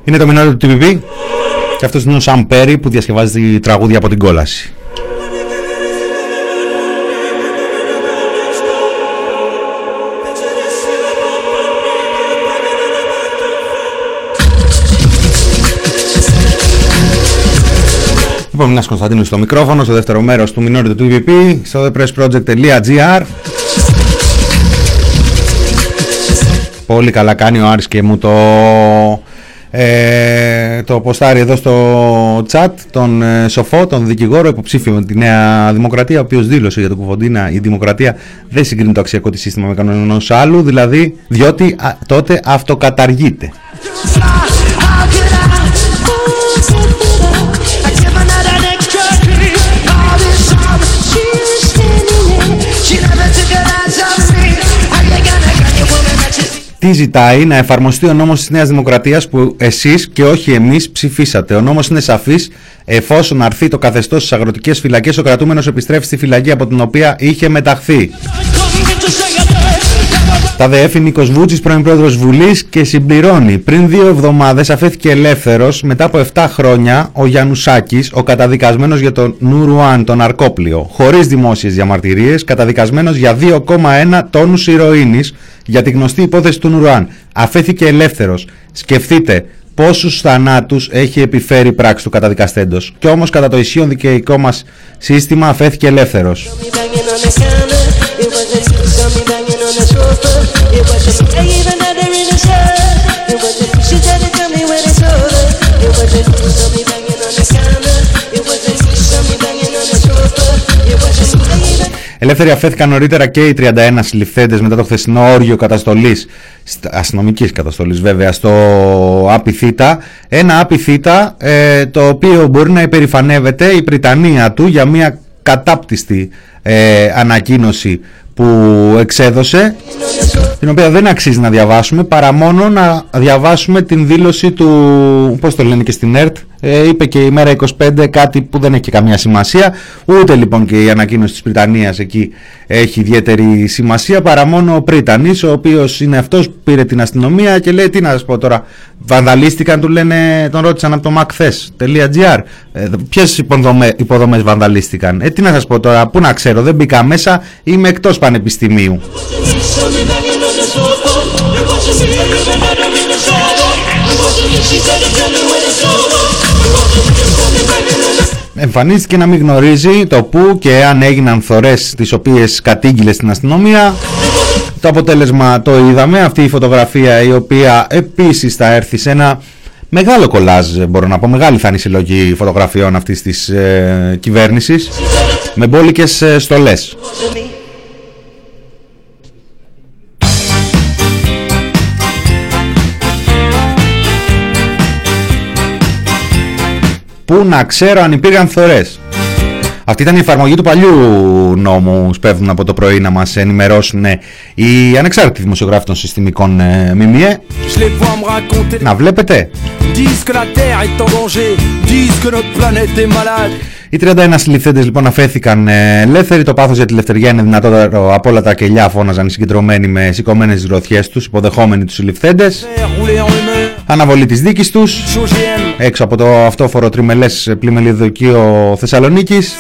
Είναι το μηνόριο του τι βι πι και αυτός είναι ο Sam Perry που διασκευάζει τραγούδια από την κόλαση. Λοιπόν, Μινάς Κωνσταντίνου στο μικρόφωνο, στο δεύτερο μέρος του μηνόριου του τι βι πι, στο the press project dot g r. Πολύ καλά κάνει ο Άρης και μου το, ε, το ποστάρει εδώ στο chat, τον ε, Σοφό, τον δικηγόρο υποψήφιο με τη Νέα Δημοκρατία, ο οποίος δήλωσε για το Κουφοντίνα η Δημοκρατία δεν συγκρίνει το αξιακό της σύστημα με κανένας άλλου, δηλαδή διότι α, τότε αυτοκαταργείται. Τι ζητάει? Να εφαρμοστεί ο νόμος της Νέας Δημοκρατίας που εσείς και όχι εμείς ψηφίσατε. Ο νόμος είναι σαφής. Εφόσον αρθεί το καθεστώς στις αγροτικές φυλακές, ο κρατούμενος επιστρέφει στη φυλακή από την οποία είχε μεταχθεί. Τα ΔΕ έφη Νίκος Βούτσης, πρώην πρόεδρος Βουλής, και συμπληρώνει. Πριν δύο εβδομάδες αφέθηκε ελεύθερος μετά από επτά χρόνια ο Γιαννουσάκης, ο καταδικασμένος για τον Νουρουάν, τον ναρκόπλιο, χωρίς δημόσιες διαμαρτυρίες, καταδικασμένος για δύο κόμμα ένα τόνους ηρωίνης για τη γνωστή υπόθεση του Νουρουάν. Αφέθηκε ελεύθερος. Σκεφτείτε πόσους θανάτους έχει επιφέρει η πράξη του καταδικαστέντος. Κι όμως κατά το ισχύον δικαιικό μας σύστημα αφέθηκε ελεύθερος. Ελεύθεροι αφέθηκαν νωρίτερα και οι τριάντα ένα συλληφθέντες μετά το χθεσινό όργιο καταστολής, αστυνομικής καταστολής βέβαια, στο Άπι Θήτα. Ένα Άπι Θήτα ε, το οποίο μπορεί να υπερηφανεύεται η πριτανία του για μια κατάπτυστη ε, ανακοίνωση που εξέδωσε, την οποία δεν αξίζει να διαβάσουμε παρά μόνο να διαβάσουμε την δήλωση του, πώς το λένε και στην ΕΡΤ, ε, είπε και η Μέρα είκοσι πέντε κάτι που δεν έχει και καμία σημασία, ούτε λοιπόν και η ανακοίνωση της Πριτανίας εκεί έχει ιδιαίτερη σημασία, παρά μόνο ο Πρίτανης, ο οποίος είναι αυτός που πήρε την αστυνομία και λέει, τι να σας πω τώρα, βανδαλίστηκαν, του λένε, τον ρώτησαν από το macthes.gr, ε, ποιες υποδομές, υποδομές βανδαλίστηκαν, ε, τι να σας πω τώρα, πού να ξέρω, δεν μπήκα μέσα, είμαι εκτός πανεπιστημίου. Εμφανίστηκε να μην γνωρίζει το που και αν έγιναν θωρές τις οποίες κατήγγειλε στην αστυνομία. Το αποτέλεσμα το είδαμε, αυτή η φωτογραφία, η οποία επίσης θα έρθει σε ένα μεγάλο κολάζ, μπορώ να πω, μεγάλη θα είναι η συλλογή φωτογραφιών αυτής της ε, κυβέρνησης, με μπόλικες ε, στολές. Πού να ξέρω αν υπήρχαν θωρές. Αυτή ήταν η εφαρμογή του παλιού νόμου, σπέβδουν από το πρωί να μας ενημερώσουν οι ανεξάρτητοι δημοσιογράφοι των συστημικών ΜΜΕ. Να βλέπετε. Οι τριάντα ένα συλληφθέντες λοιπόν αφέθηκαν ελεύθεροι. Το πάθος για τη ελευθερία είναι δυνατότερο από όλα τα κελιά, φώναζαν οι συγκεντρωμένοι με σηκωμένες γροθιές τους, υποδεχόμενοι τους συλληφθέντες. Αναβολή της δίκης τους έξω από το αυτόφορο τριμελές πλημελιδοκείο Θεσσαλονίκης.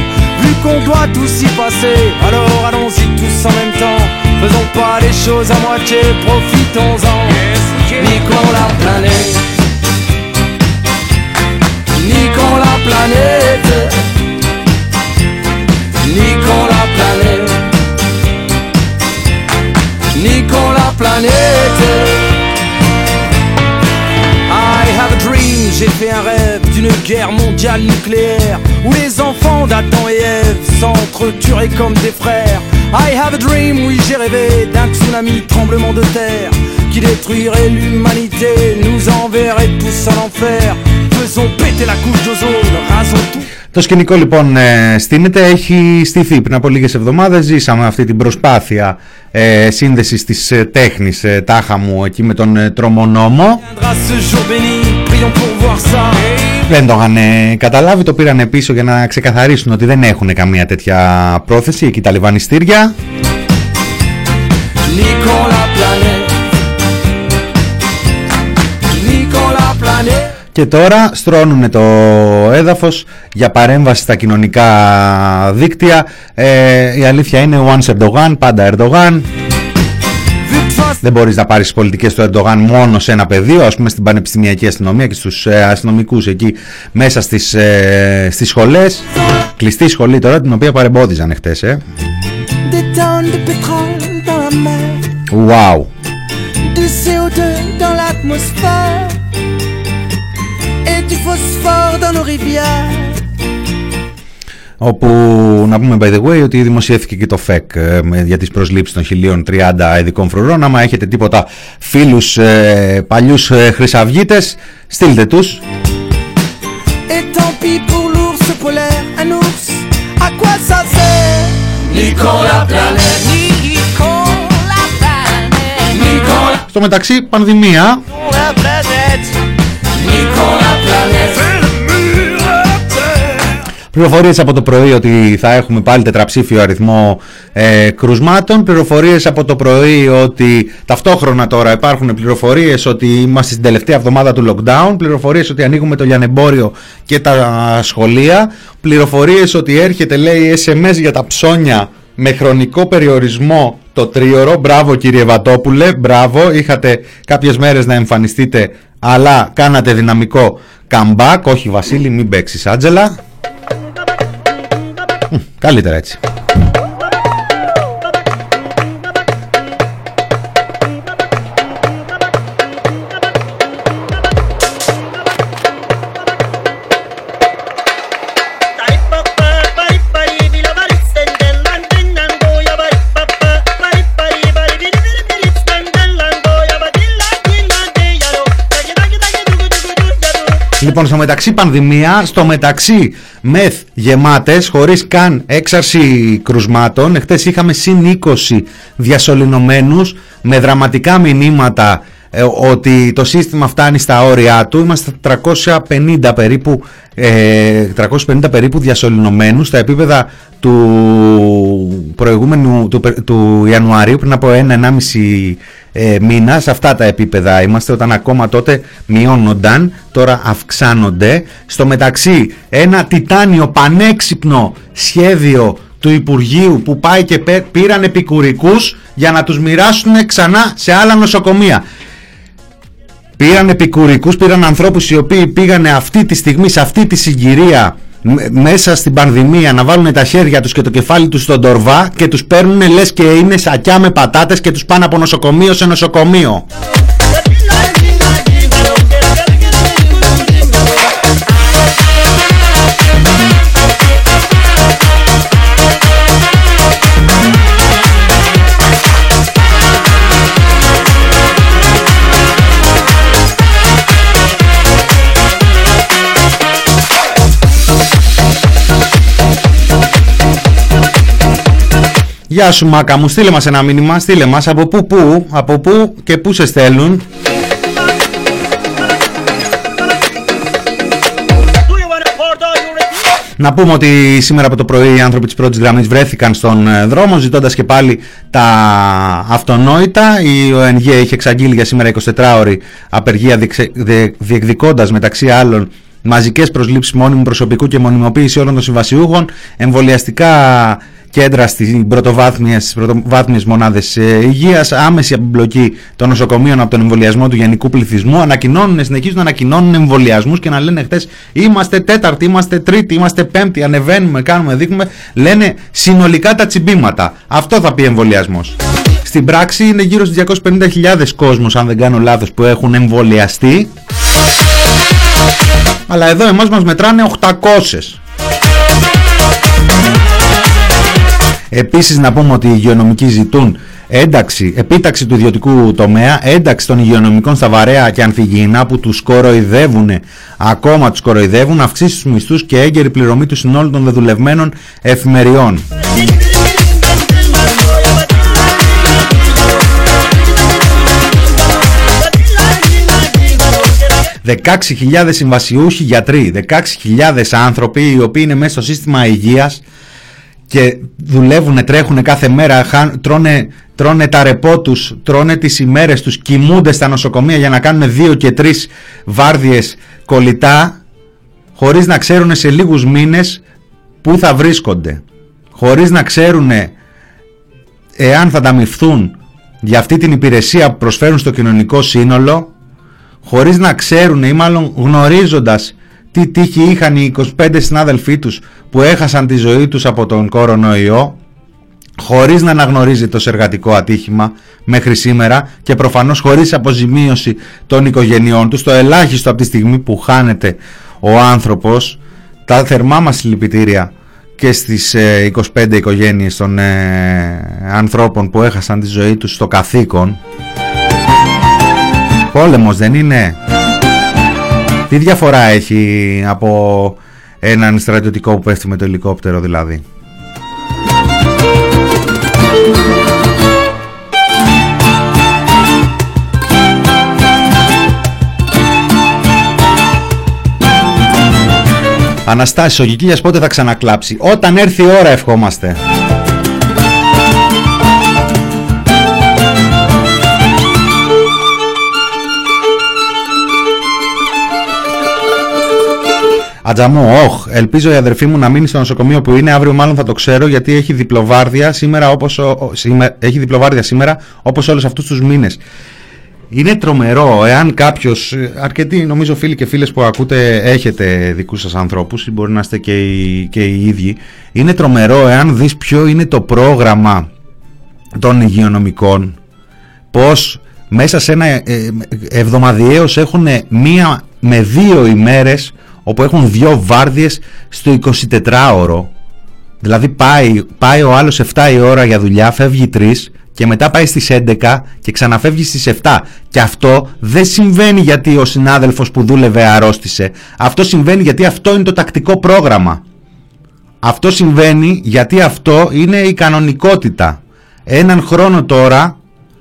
J'ai fait un rêve d'une guerre mondiale nucléaire où les enfants d'Adam et Ève s'entretueraient comme des frères. I have a dream, oui j'ai rêvé d'un tsunami, tremblement de terre qui détruirait l'humanité, nous enverrait tous en enfer. Faisons péter la couche d'ozone, rasons tout. Το σκηνικό λοιπόν ε, στείνεται, έχει στηθεί πριν από λίγες εβδομάδες, ζήσαμε αυτή την προσπάθεια ε, σύνδεσης της ε, τέχνης ε, τάχα μου εκεί με τον ε, τρομονόμο. Δεν το είχαν ε, καταλάβει, το πήραν πίσω για να ξεκαθαρίσουν ότι δεν έχουν καμία τέτοια πρόθεση εκεί τα λιβανιστήρια. Νίκολα Πλανέ, Νίκολα Πλανέ. και τώρα στρώνουν το έδαφος για παρέμβαση στα κοινωνικά δίκτυα. Ε, η αλήθεια είναι once Erdogan, πάντα Erdogan. Δεν μπορείς να πάρεις τις πολιτικές του Ερντογάν μόνο σε ένα πεδίο, ας πούμε στην πανεπιστημιακή αστυνομία και στους ε, αστυνομικούς εκεί μέσα στις, ε, στις σχολές. Κλειστή σχολή τώρα, την οποία παρεμπόδιζαν εχθές, ε. Wow. Όπου να πούμε by the way ότι δημοσιεύθηκε και το ΦΕΚ ε, για τις προσλήψεις των χίλια τριάντα ειδικών φρουρών. Άμα έχετε τίποτα φίλους ε, παλιούς ε, χρυσαυγίτες, στείλτε τους. Στο μεταξύ πανδημία. Πληροφορίες από το πρωί ότι θα έχουμε πάλι τετραψήφιο αριθμό ε, κρουσμάτων. Πληροφορίες από το πρωί ότι ταυτόχρονα τώρα υπάρχουν πληροφορίες ότι είμαστε στην τελευταία εβδομάδα του lockdown. Πληροφορίες ότι ανοίγουμε το λιανεμπόριο και τα σχολεία. Πληροφορίες ότι έρχεται, λέει, ες εμ ες για τα ψώνια με χρονικό περιορισμό το τρίωρο. Μπράβο κύριε Βατόπουλε, μπράβο. Είχατε κάποιες μέρες να εμφανιστείτε, αλλά κάνατε δυναμικό comeback. Όχι Βασίλη, μην παίξεις Άντζελα. Καλύτερα έτσι. Λοιπόν, στο μεταξύ πανδημία, στο μεταξύ μεθ γεμάτες, χωρίς καν έξαρση κρουσμάτων. Εχθές είχαμε συν είκοσι διασωληνωμένους με δραματικά μηνύματα ε, ότι το σύστημα φτάνει στα όρια του. Είμαστε τριακόσια πενήντα περίπου, ε, τριακόσια πενήντα περίπου διασωληνωμένους στα επίπεδα του προηγούμενου του, του Ιανουαρίου, πριν από ένα ενάμιση ε, μήνα. Σε αυτά τα επίπεδα είμαστε, όταν ακόμα τότε μειώνονταν, τώρα αυξάνονται. Στο μεταξύ ένα τιτάνιο πανέξυπνο σχέδιο του Υπουργείου που πάει και πήραν επικουρικούς για να τους μοιράσουν ξανά σε άλλα νοσοκομεία. Πήραν επικουρικούς, πήραν ανθρώπους οι οποίοι πήγανε αυτή τη στιγμή, σε αυτή τη συγκυρία, μέσα στην πανδημία, να βάλουν τα χέρια τους και το κεφάλι τους στον τορβά και τους παίρνουν λες και είναι σακιά με πατάτες και τους πάνε από νοσοκομείο σε νοσοκομείο. Γεια σου Μάκα μου, στείλε μας ένα μήνυμα, στείλε μας από πού πού, από πού και πού σε στέλνουν. Να πούμε ότι σήμερα από το πρωί οι άνθρωποι της πρώτης γραμμής βρέθηκαν στον δρόμο ζητώντας και πάλι τα αυτονόητα. Η Ο Εν Γε είχε εξαγγείλει για σήμερα εικοσιτετράωρη απεργία διεκδικώντας μεταξύ άλλων μαζικές προσλήψεις μόνιμου προσωπικού και μονιμοποίηση όλων των συμβασιούχων, εμβολιαστικά κέντρα στις πρωτοβάθμιες, πρωτοβάθμιες μονάδες υγείας, άμεση απεμπλοκή των νοσοκομείων από τον εμβολιασμό του γενικού πληθυσμού. Ανακοινώνουν, συνεχίζουν να ανακοινώνουν εμβολιασμούς και να λένε χτες είμαστε τέταρτη, είμαστε τρίτη, είμαστε πέμπτη, ανεβαίνουμε, κάνουμε, δείχνουμε. Λένε συνολικά τα τσιμπήματα. Αυτό θα πει εμβολιασμός. Στην πράξη είναι γύρω στις διακόσιες πενήντα χιλιάδες κόσμος, αν δεν κάνω λάθος, που έχουν εμβολιαστεί. Αλλά εδώ εμάς μας μετράνε οκτακόσιες. Επίσης να πούμε ότι οι υγειονομικοί ζητούν ένταξη, επίταξη του ιδιωτικού τομέα, ένταξη των υγειονομικών στα βαρέα και ανθυγιεινά που τους κοροϊδεύουν, ακόμα τους κοροϊδεύουν, αυξήσεις στους μισθούς και έγκαιρη πληρωμή του συνόλου των δεδουλευμένων εφημεριών. δεκαέξι χιλιάδες συμβασιούχοι γιατροί, δεκαέξι χιλιάδες άνθρωποι οι οποίοι είναι μέσα στο σύστημα υγείας και δουλεύουν, τρέχουν κάθε μέρα, τρώνε, τρώνε τα ρεπό τους, τρώνε τις ημέρες τους, κοιμούνται στα νοσοκομεία για να κάνουν δύο και τρεις βάρδιες κολλητά, χωρίς να ξέρουν σε λίγους μήνες πού θα βρίσκονται, χωρίς να ξέρουν εάν θα ταμιφθούν για αυτή την υπηρεσία που προσφέρουν στο κοινωνικό σύνολο, χωρίς να ξέρουν ή μάλλον γνωρίζοντας τι τύχη είχαν οι είκοσι πέντε συνάδελφοί τους που έχασαν τη ζωή τους από τον κορονοϊό, χωρίς να αναγνωρίζει το εργατικό ατύχημα μέχρι σήμερα και προφανώς χωρίς αποζημίωση των οικογενειών τους, το ελάχιστο από τη στιγμή που χάνεται ο άνθρωπος. Τα θερμά μας συλληπιτήρια και στις ε, είκοσι πέντε οικογένειες των ε, ανθρώπων που έχασαν τη ζωή τους στο καθήκον. Πόλεμος δεν είναι? Τι διαφορά έχει από έναν στρατιωτικό που πέφτει με το ελικόπτερο δηλαδή? Αναστάσης, ο Κικίλιας πότε θα ξανακλάψει? Όταν έρθει η ώρα, ευχόμαστε. Ατζαμό, όχ, ελπίζω η αδερφή μου να μείνει στο νοσοκομείο που είναι, αύριο μάλλον θα το ξέρω γιατί έχει διπλοβάρδια σήμερα όπως, ο, σήμερα, έχει διπλοβάρδια σήμερα όπως όλους αυτούς τους μήνες. Είναι τρομερό εάν κάποιος, αρκετοί νομίζω φίλοι και φίλες που ακούτε έχετε δικούς σας ανθρώπους ή μπορεί να είστε και οι, και οι ίδιοι, είναι τρομερό εάν δεις ποιο είναι το πρόγραμμα των υγειονομικών, πως μέσα σε ένα ε, εβδομαδιαίως έχουν μία με δύο ημέρες όπου έχουν δύο βάρδιες στο εικοσιτετράωρο. Δηλαδή πάει, πάει ο άλλος επτά η ώρα για δουλειά, φεύγει τρεις και μετά πάει στις έντεκα και ξαναφεύγει στις επτά. Και αυτό δεν συμβαίνει γιατί ο συνάδελφος που δούλευε αρρώστησε. Αυτό συμβαίνει γιατί αυτό είναι το τακτικό πρόγραμμα. Αυτό συμβαίνει γιατί αυτό είναι η κανονικότητα. Έναν χρόνο τώρα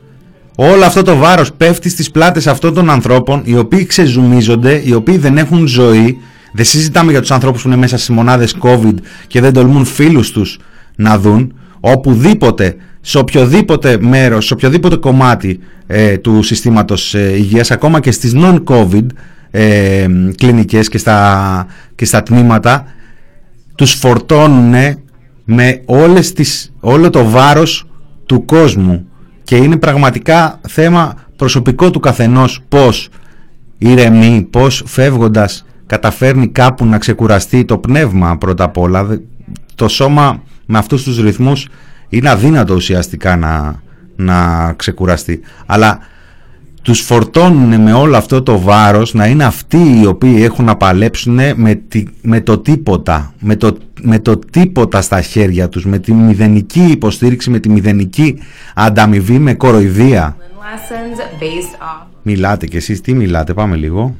όλο αυτό το βάρος πέφτει στις πλάτες αυτών των ανθρώπων, οι οποίοι ξεζουμίζονται, οι οποίοι δεν έχουν ζωή. Δεν συζητάμε για τους ανθρώπους που είναι μέσα στις μονάδες COVID και δεν τολμούν φίλους τους να δουν. Οπουδήποτε, σε οποιοδήποτε μέρος, σε οποιοδήποτε κομμάτι ε, του συστήματος ε, υγείας, ακόμα και στις non-COVID ε, κλινικές και στα, και στα τμήματα, τους φορτώνουν με όλες τις, όλο το βάρος του κόσμου. Και είναι πραγματικά θέμα προσωπικό του καθενός πώς ηρεμεί, πώς φεύγοντας καταφέρνει κάπου να ξεκουραστεί το πνεύμα πρώτα απ' όλα. Το σώμα με αυτούς τους ρυθμούς είναι αδύνατο ουσιαστικά να, να ξεκουραστεί. Αλλά τους φορτώνουν με όλο αυτό το βάρος να είναι αυτοί οι οποίοι έχουν να παλέψουν με, τη, με το τίποτα, με το, με το τίποτα στα χέρια τους, με τη μηδενική υποστήριξη, με τη μηδενική ανταμοιβή, με κοροϊδία. Μιλάτε κι εσείς, τι μιλάτε, πάμε λίγο.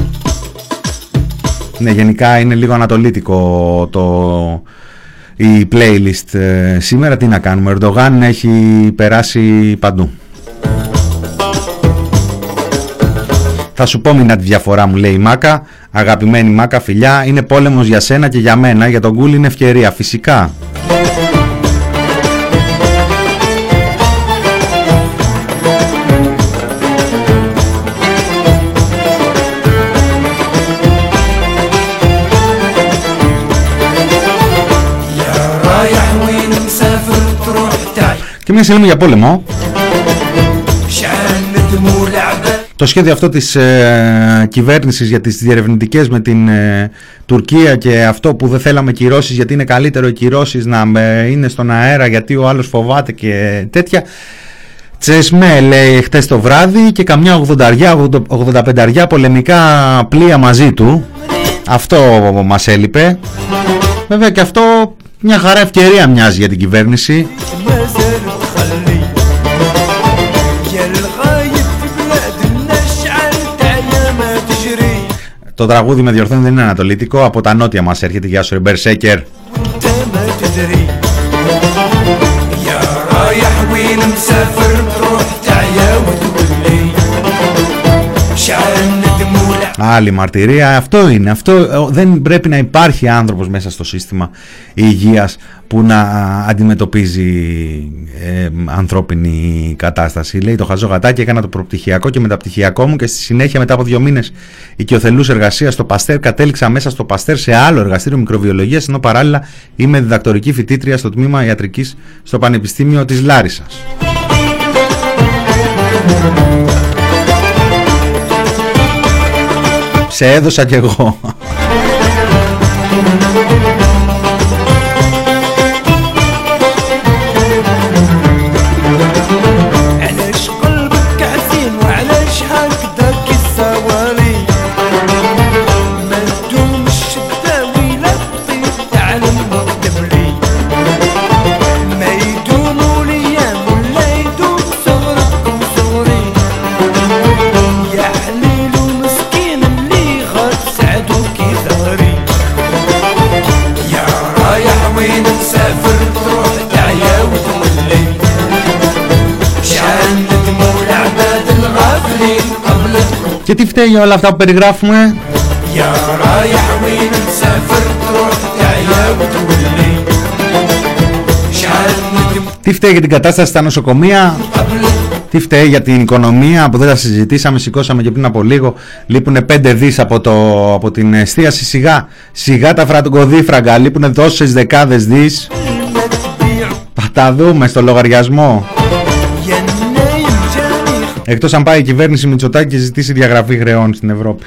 Ναι, γενικά είναι λίγο ανατολίτικο το, η playlist ε, σήμερα. Τι να κάνουμε, ο Ερντογάν έχει περάσει παντού. Θα σου πω μήνα τη διαφορά, μου λέει η Μάκα. Αγαπημένη Μάκα, φιλιά, είναι πόλεμος για σένα και για μένα. Για τον Γκούλ είναι ευκαιρία, φυσικά. Και μια λέμε για πόλεμο. Το σχέδιο αυτό της ε, κυβέρνησης για τις διερευνητικές με την ε, Τουρκία και αυτό που δεν θέλαμε κυρώσεις γιατί είναι καλύτερο οι κυρώσεις να ε, είναι στον αέρα γιατί ο άλλος φοβάται και τέτοια. Τσεσμέ λέει χτες το βράδυ και καμιά ογδόντα πέντε πολεμικά πλοία μαζί του. Αυτό μας έλειπε. Βέβαια και αυτό μια χαρά ευκαιρία μοιάζει για την κυβέρνηση. Το τραγούδι, με διορθώνει, δεν είναι ανατολίτικο, από τα νότια μας έρχεται. Γεια σου ρε Μπερσέκερ. Άλλη μαρτυρία. Αυτό είναι. Αυτό, δεν πρέπει να υπάρχει άνθρωπος μέσα στο σύστημα υγείας που να αντιμετωπίζει ε, ανθρώπινη κατάσταση. Λέει το χαζό γατάκι, έκανα το προπτυχιακό και μεταπτυχιακό μου και στη συνέχεια μετά από δύο μήνες οικειοθελούς εργασίας στο Παστέρ κατέληξα μέσα στο Παστέρ σε άλλο εργαστήριο μικροβιολογίας, ενώ παράλληλα είμαι διδακτορική φοιτήτρια στο τμήμα ιατρικής στο Πανεπιστήμιο της Λάρισσας. Σε έδωσα κι εγώ. Και τι φταίει όλα αυτά που περιγράφουμε? Τι φταίει για την κατάσταση στα νοσοκομεία? Τι φταίει για την οικονομία που δεν τα συζητήσαμε, σηκώσαμε και πριν από λίγο? Λείπουνε πέντε δις από, το, από την εστίαση. Σιγά, σιγά τα φραγκοδίφραγκα. Λείπουνε τόσες δεκάδες δις. Θα τα δούμε στο λογαριασμό. Εκτός αν πάει η κυβέρνηση Μητσοτάκη και ζητήσει διαγραφή χρεών στην Ευρώπη.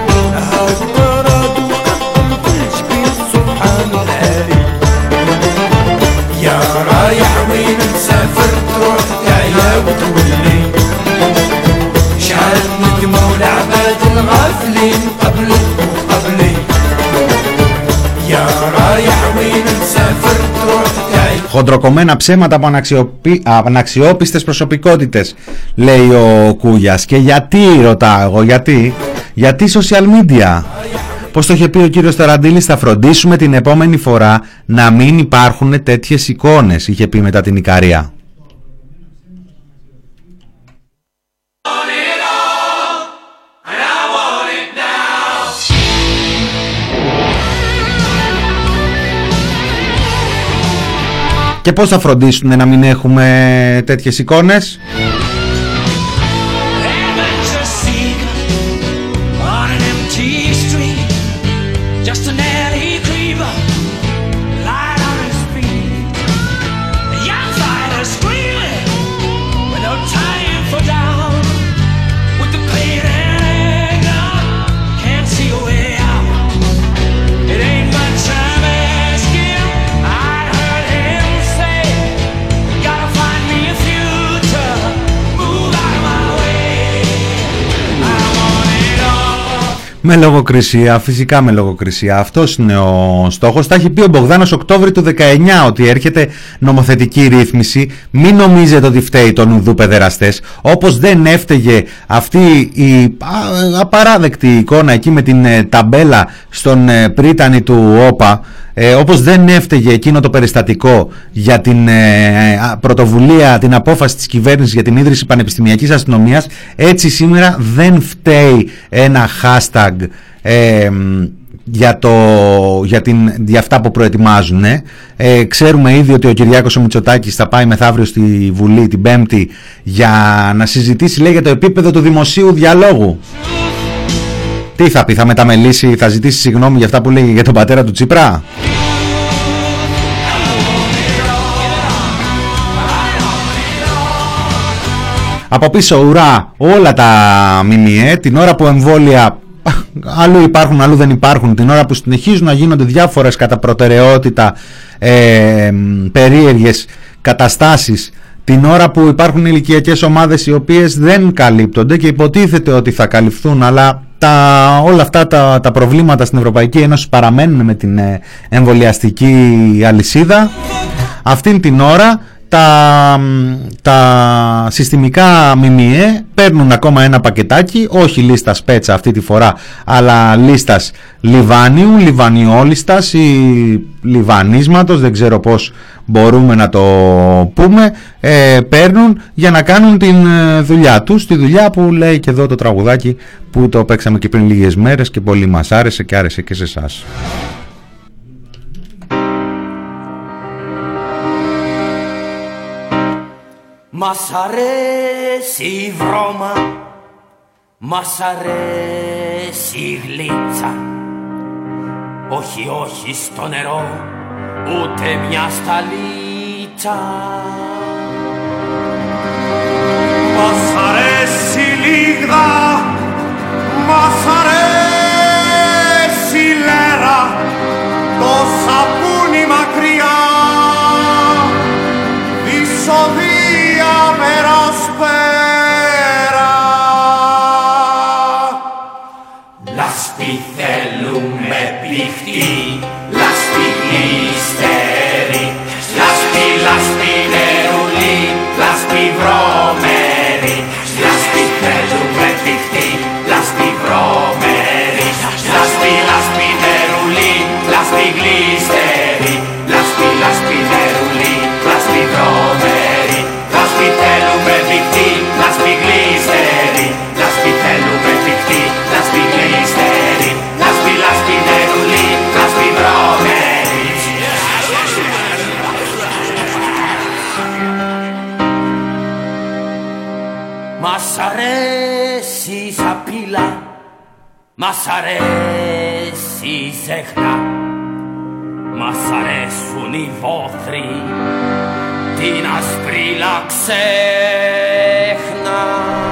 Χοντροκομμένα ψέματα από αναξιοπι... αναξιόπιστες προσωπικότητες, λέει ο Κούγιας. Και γιατί, ρωτάω εγώ, γιατί? Γιατί social media? Πώς το είχε πει ο κύριος Ταραντήλης, θα φροντίσουμε την επόμενη φορά να μην υπάρχουν τέτοιες εικόνες, είχε πει μετά την Ικαρία. Και πώς θα φροντίσουν να μην έχουμε τέτοιες εικόνες? Με λογοκρισία, φυσικά με λογοκρισία. Αυτός είναι ο στόχος. Τα έχει πει ο Μπογδάνος Οκτώβρη του δεκαεννιά ότι έρχεται νομοθετική ρύθμιση. Μην νομίζετε ότι φταίει τον ουδού παιδεραστές. Όπως δεν έφταιγε αυτή η απαράδεκτη εικόνα εκεί με την ταμπέλα στον πρίτανη του ΟΠΑ. Ε, όπως δεν έφταιγε εκείνο το περιστατικό για την ε, πρωτοβουλία, την απόφαση της κυβέρνησης για την ίδρυση πανεπιστημιακής αστυνομίας, έτσι σήμερα δεν φταίει ένα hashtag ε, για, το, για, την, για αυτά που προετοιμάζουν. Ε, ξέρουμε ήδη ότι ο Κυριάκος ο Μητσοτάκης θα πάει μεθαύριο στη Βουλή την Πέμπτη για να συζητήσει, λέει, για το επίπεδο του δημοσίου διαλόγου. Τι θα πει, θα μεταμελήσει, θα ζητήσει συγγνώμη για αυτά που λέει για τον πατέρα του Τσίπρα? Από πίσω ουρά όλα τα ΜΜΕ, την ώρα που εμβόλια αλλού υπάρχουν, αλλού δεν υπάρχουν, την ώρα που συνεχίζουν να γίνονται διάφορες κατά προτεραιότητα ε, περίεργες καταστάσεις, την ώρα που υπάρχουν ηλικιακές ομάδες οι οποίες δεν καλύπτονται και υποτίθεται ότι θα καλυφθούν, αλλά τα, όλα αυτά τα, τα προβλήματα στην Ευρωπαϊκή Ένωση παραμένουν με την εμβολιαστική αλυσίδα. Αυτήν την ώρα τα, τα συστημικά ΜΜΕ παίρνουν ακόμα ένα πακετάκι, όχι λίστα σπέτσα αυτή τη φορά, αλλά λίστας λιβάνιου, λιβανιόλιστας ή λιβανίσματος, δεν ξέρω πώς μπορούμε να το πούμε, ε, παίρνουν για να κάνουν την δουλειά τους, τη δουλειά που λέει και εδώ το τραγουδάκι που το παίξαμε και πριν λίγες μέρες και πολύ μας άρεσε και άρεσε και σε εσάς. Μας αρέσει η βρώμα, μας αρέσει η γλίτσα, όχι όχι στο νερό, ούτε μια σταλίτσα. Μας αρέσει η λίγδα, μας αρέσει η λέρα, το σαπούνι μακριά, δυσοδεία περασπέρα. Λάσπη θέλουμε πληκτή, λάσπη γλιστερή, λάσπη, λάσπη νερουλή, λάσπη βρωμερή, λάσπη θέλουμε πληκτή, λάσπη βρωμερή, λάσπη, λάσπη νερουλή, λάσπη γλιστερή, λάσπη, λάσπη νερουλή, λάσπη βρωμερή, λάσπη θέλουμε πληκτή, λάσπη γλιστερή, λάσπη θέλουμε πληκτή, λάσπη γλιστερή, λάσπη, λάσπη νερουλή, λάσπη βρωμερή. Μας αρέσει η σαπίλα, μας αρέσει η ζέχνα, μας αρέσουν οι βόθροι, την ασπρίλα ξέχνα.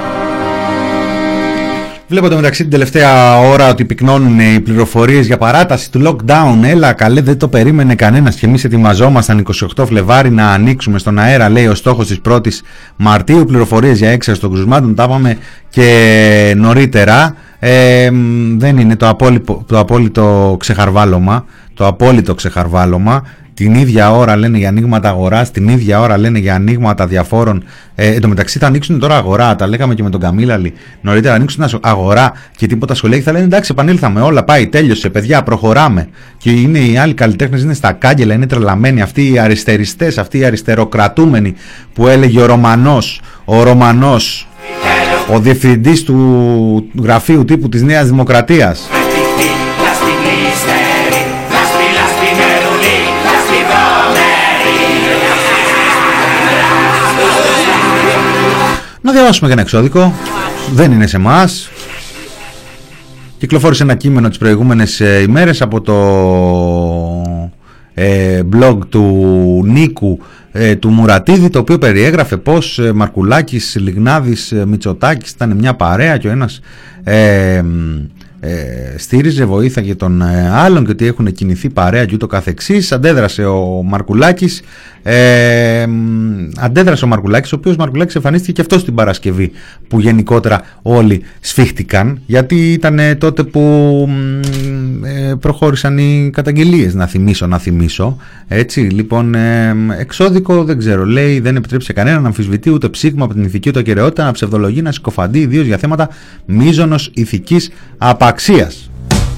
Βλέπω το μεταξύ την τελευταία ώρα ότι πυκνώνουν οι πληροφορίες για παράταση του lockdown. Έλα καλέ, δεν το περίμενε κανένας και εμείς ετοιμαζόμασταν είκοσι οκτώ Φλεβάρι να ανοίξουμε στον αέρα, λέει ο στόχος της πρώτης Μαρτίου. Πληροφορίες για έξαρση των κρουσμάτων τα είπαμε και νωρίτερα. Ε, δεν είναι το απόλυτο, το απόλυτο ξεχαρβάλωμα, το απόλυτο ξεχαρβάλωμα. Την ίδια ώρα λένε για ανοίγματα αγοράς, την ίδια ώρα λένε για ανοίγματα διαφόρων. Ε, εν τω μεταξύ θα ανοίξουν τώρα αγορά, τα λέγαμε και με τον Καμίλαλη νωρίτερα. Θα ανοίξουν αγορά και τίποτα σχολεία και θα λένε εντάξει, επανήλθαμε, όλα πάει, τέλειωσε, παιδιά, προχωράμε. Και είναι οι άλλοι καλλιτέχνες, είναι στα κάγκελα, είναι τρελαμένοι. Αυτοί οι αριστεριστές, αυτοί οι αριστεροκρατούμενοι που έλεγε ο Ρωμανός, ο Ρωμανός, ο διευθυντής του γραφείου τύπου της Νέας Δημοκρατίας. Να διαβάσουμε και ένα εξώδικο, δεν είναι σε εμάς. Κυκλοφόρησε ένα κείμενο τις προηγούμενες ε, ημέρες από το ε, blog του Νίκου ε, του Μουρατίδη, το οποίο περιέγραφε πως ε, Μαρκουλάκης, Λιγνάδης, ε, Μητσοτάκης ήταν μια παρέα και ο ένας ε, ε, στήριζε, βοήθαγε τον ε, άλλον και ότι έχουν κινηθεί παρέα και ούτω καθεξής. Αντέδρασε ο Μαρκουλάκης, ε, αντέδρασε ο Μαρκουλάκης, ο οποίος Μαρκουλάκης εμφανίστηκε και αυτός την Παρασκευή που γενικότερα όλοι σφίχτηκαν, γιατί ήταν τότε που ε, προχώρησαν οι καταγγελίες, να θυμίσω, να θυμίσω, έτσι. Λοιπόν, ε, εξώδικο δεν ξέρω, λέει, δεν επιτρέπει σε κανένα να αμφισβητεί ούτε ψήγμα από την ηθική του ακεραιότητα, να ψευδολογεί, να συκοφαντεί, ιδίως για θέματα μείζωνος ηθικής απαξίας.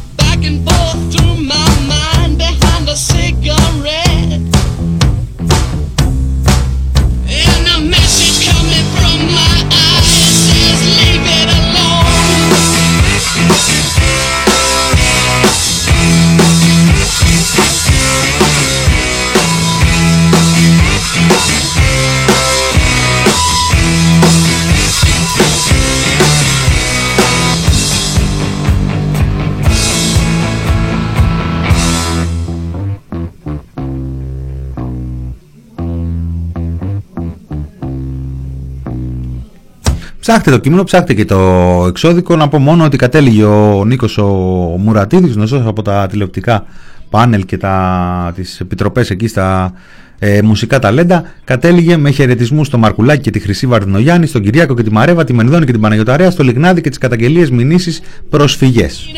Ψάχτε το κείμενο, ψάχτε και το εξώδικο. Να πω μόνο ότι κατέληγε ο Νίκος ο Μουρατίδης, γνωστός από τα τηλεοπτικά πάνελ και τα, τις επιτροπές εκεί στα ε, μουσικά ταλέντα. Κατέληγε με χαιρετισμούς στο Μαρκουλάκη και τη Χρυσή Βαρδινογιάννη, στον Κυριάκο και τη Μαρέβα, τη Μενδώνη και την Παναγιωταρέα, στο Λιγνάδη και τις καταγγελίες, μηνύσεις, προσφυγές.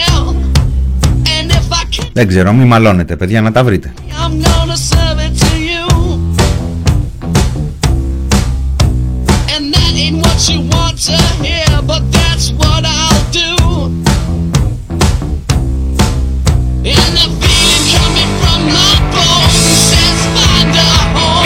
Δεν ξέρω, μη μαλώνετε παιδιά, να τα βρείτε. answer here, but that's what I'll do. And the feeling coming from my bones says find a home.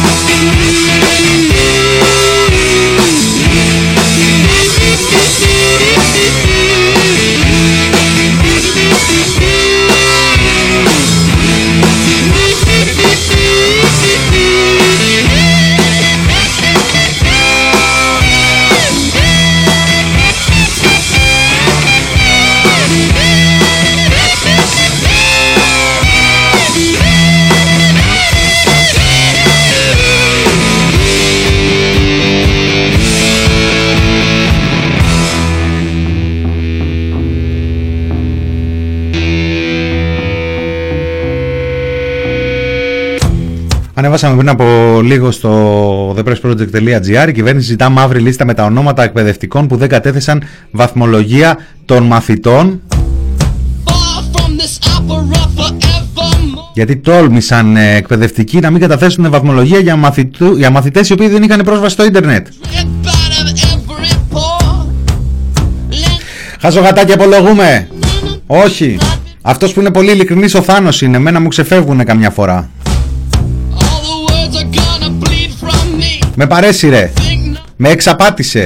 Ανέβασαμε πριν από λίγο στο the press project dot gr. Η κυβέρνηση ζητά μαύρη λίστα με τα ονόματα εκπαιδευτικών που δεν κατέθεσαν βαθμολογία των μαθητών. Γιατί τόλμησαν ε, εκπαιδευτικοί να μην καταθέσουν βαθμολογία για, μαθητού, για μαθητές οι οποίοι δεν είχαν πρόσβαση στο ίντερνετ. Χαζογατάκι, απολογούμε. Όχι. Αυτός που είναι πολύ ειλικρινής ο Θάνος είναι. Εμένα μου ξεφεύγουνε καμιά φορά. Με παρέσυρε. Με εξαπάτησε.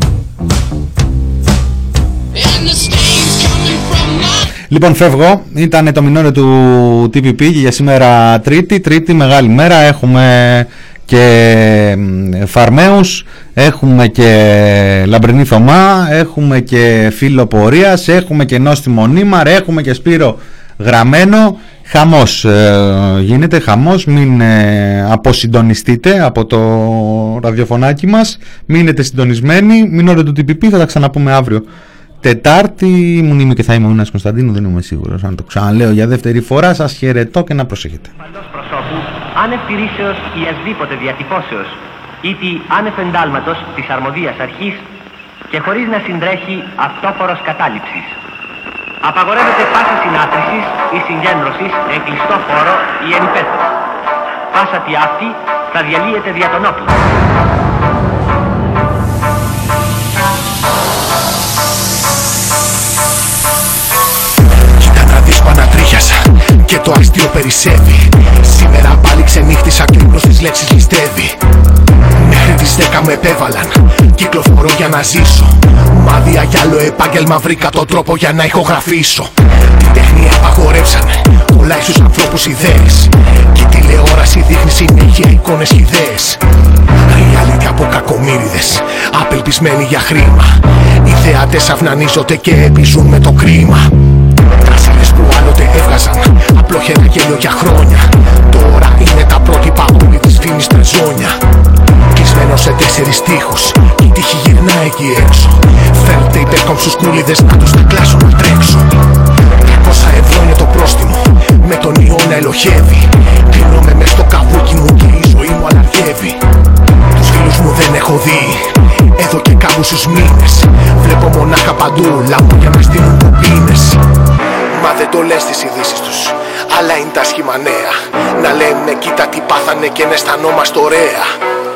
Λοιπόν, φεύγω. Ήτανε το μηνόριο του τι πι πι για σήμερα Τρίτη. Τρίτη, μεγάλη μέρα. Έχουμε και Φαρμαίους, έχουμε και Λαμπρινή Θωμά, έχουμε και Φίλο Πορείας, έχουμε και Νόστιμο Νήμαρ, έχουμε και Σπύρο Γραμμένο. Χαμός ε, γίνεται, χαμός. Μην ε, αποσυντονιστείτε από το ραδιοφωνάκι μας. Μείνετε συντονισμένοι. Μηνόριο του τι πι πι, θα τα ξαναπούμε αύριο Τετάρτη. Ήμουν είμαι και θα είμαι ο Νίνας Κωνσταντίνου, δεν είμαι σίγουρος αν το ξαναλέω για δεύτερη φορά. Σας χαιρετώ και να προσέχετε. Παλός προσώπου, άνευ τηρήσεως ή ασδήποτε διατυπώσεως, ήτι άνευ εντάλματος της αρμοδίας αρχής και χωρίς να συντρέχει αυτόφορος κατάληψης. Απαγορεύεται πάσα συνάθρησης ή συγκέντρωσης εν κλειστό χώρο ή εν υπαίθρο. Πάσα τι αυτή θα διαλύεται δια των όπλων. Κοίτα να δεις, πανατρίχιασα και το αστείο περισσεύει. Σήμερα πάλι ξενύχτησα και ύπνος τις λέξεις ληστεύει. Μέχρι τις δέκα με επέβαλαν, κυκλοφορώ για να ζήσω. Μάδια για άλλο επάγγελμα, βρήκα τον τρόπο για να ηχογραφήσω. Την τέχνη απαγορεύσανε, κολλάει στους ανθρώπους ιδέες. Και η τηλεόραση δείχνει συνέχεια εικόνες ιδέες. Reality από κακομοίριδες, απελπισμένοι για χρήμα. Οι θεάτες αυνανίζονται και επιζούν με το κρίμα. Τρασίλες που άλλοτε έβγαζαν απλόχερα γέλιο για χρόνια, τώρα είναι τα πρότυπα όλη της φήμης τρεζόνια. Κλεισμένος σε τέσσερις τοίχους, η τύχη γυρνάει εκεί έξω. Φέρνετε υπερκόμψους κούλιδες να τους τεκλάσω να τρέξω. τριακόσια ευρώ είναι το πρόστιμο, με τον ιό να ελοχεύει. Κλείνομαι μες στο καβούκι μου και η ζωή μου αναργεύει. Τους φίλους μου δεν έχω δει εδώ και κάμποσους μήνες. Βλέπω μονάχα παντού λαμπού να στείλουν κομπίνες. Μα δεν το λες στις ειδήσεις τους, αλλά είναι τα σχήμα νέα. Να λένε κοίτα τι πάθανε και να αισθανόμαστε ωραία.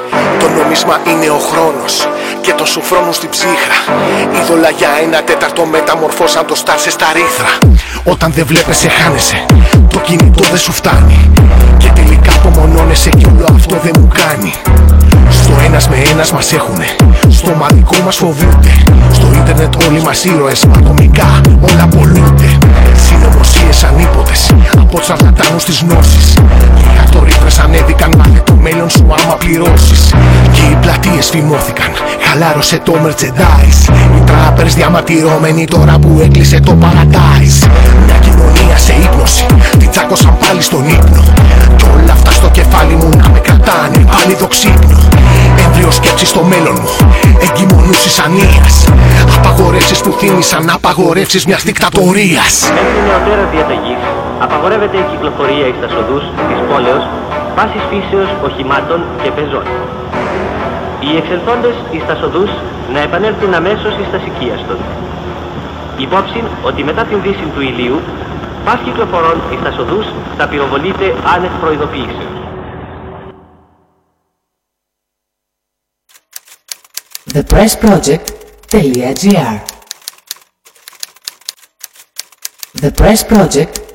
Το νόμισμα είναι ο χρόνος και το σουφρώνουν στην ψύχρα. Είδωλα για ένα τέταρτο μεταμορφώσαν το στάρσε στα ρίθρα. Όταν δεν βλέπεσαι χάνεσαι, το κινητό δεν σου φτάνει. Και τελικά απομονώνεσαι κι όλο αυτό δεν μου κάνει. Στο ένας με ένας μας έχουνε, στο μαδικό μας φοβούνται. Στο ίντερνετ όλοι μας ήρωες, μα ατομικά όλα πολλούνται. Συνωμοσίες ανίποτες, από τσαρλατάνους τις γνώσεις. Οι αυτορύθρες ανέβηκαν, μάθε το μέλλον σου άμα πληρώσεις. Και οι πλατείες φημώθηκαν, χαλάρωσε το merchandise. Οι τράπερς διαμαρτυρώμενοι τώρα που έκλεισε το paradise. Μια κοινωνία σε ύπνωση, την τσάκωσαν πάλι στον ύπνο. Κι όλα αυτά στο κεφάλι μου να με κρατάνε πάλι το ξύπνο. Έμβριο σκέψη στο μέλλον μου, εγκυμονούσεις ανίας. Απαγορεύσεις που θύμισαν απαγορεύσεις μιας δικτατορίας. Μέχρι νεωτέρας διαταγής απαγορεύεται η κυκλοφορία εις τας οδούς της πόλεως πάσης φύσεως οχημάτων και πεζών. Οι εξελθόντες εις τας οδούς να επανέλθουν αμέσως εις τας οικίαστον. Υπόψη ότι μετά την δύση του ηλίου, πας κυκλοφορών εις τας οδούς θα πυροβολείται άνευ προειδοποιήσεως. thepressproject.gr thepressproject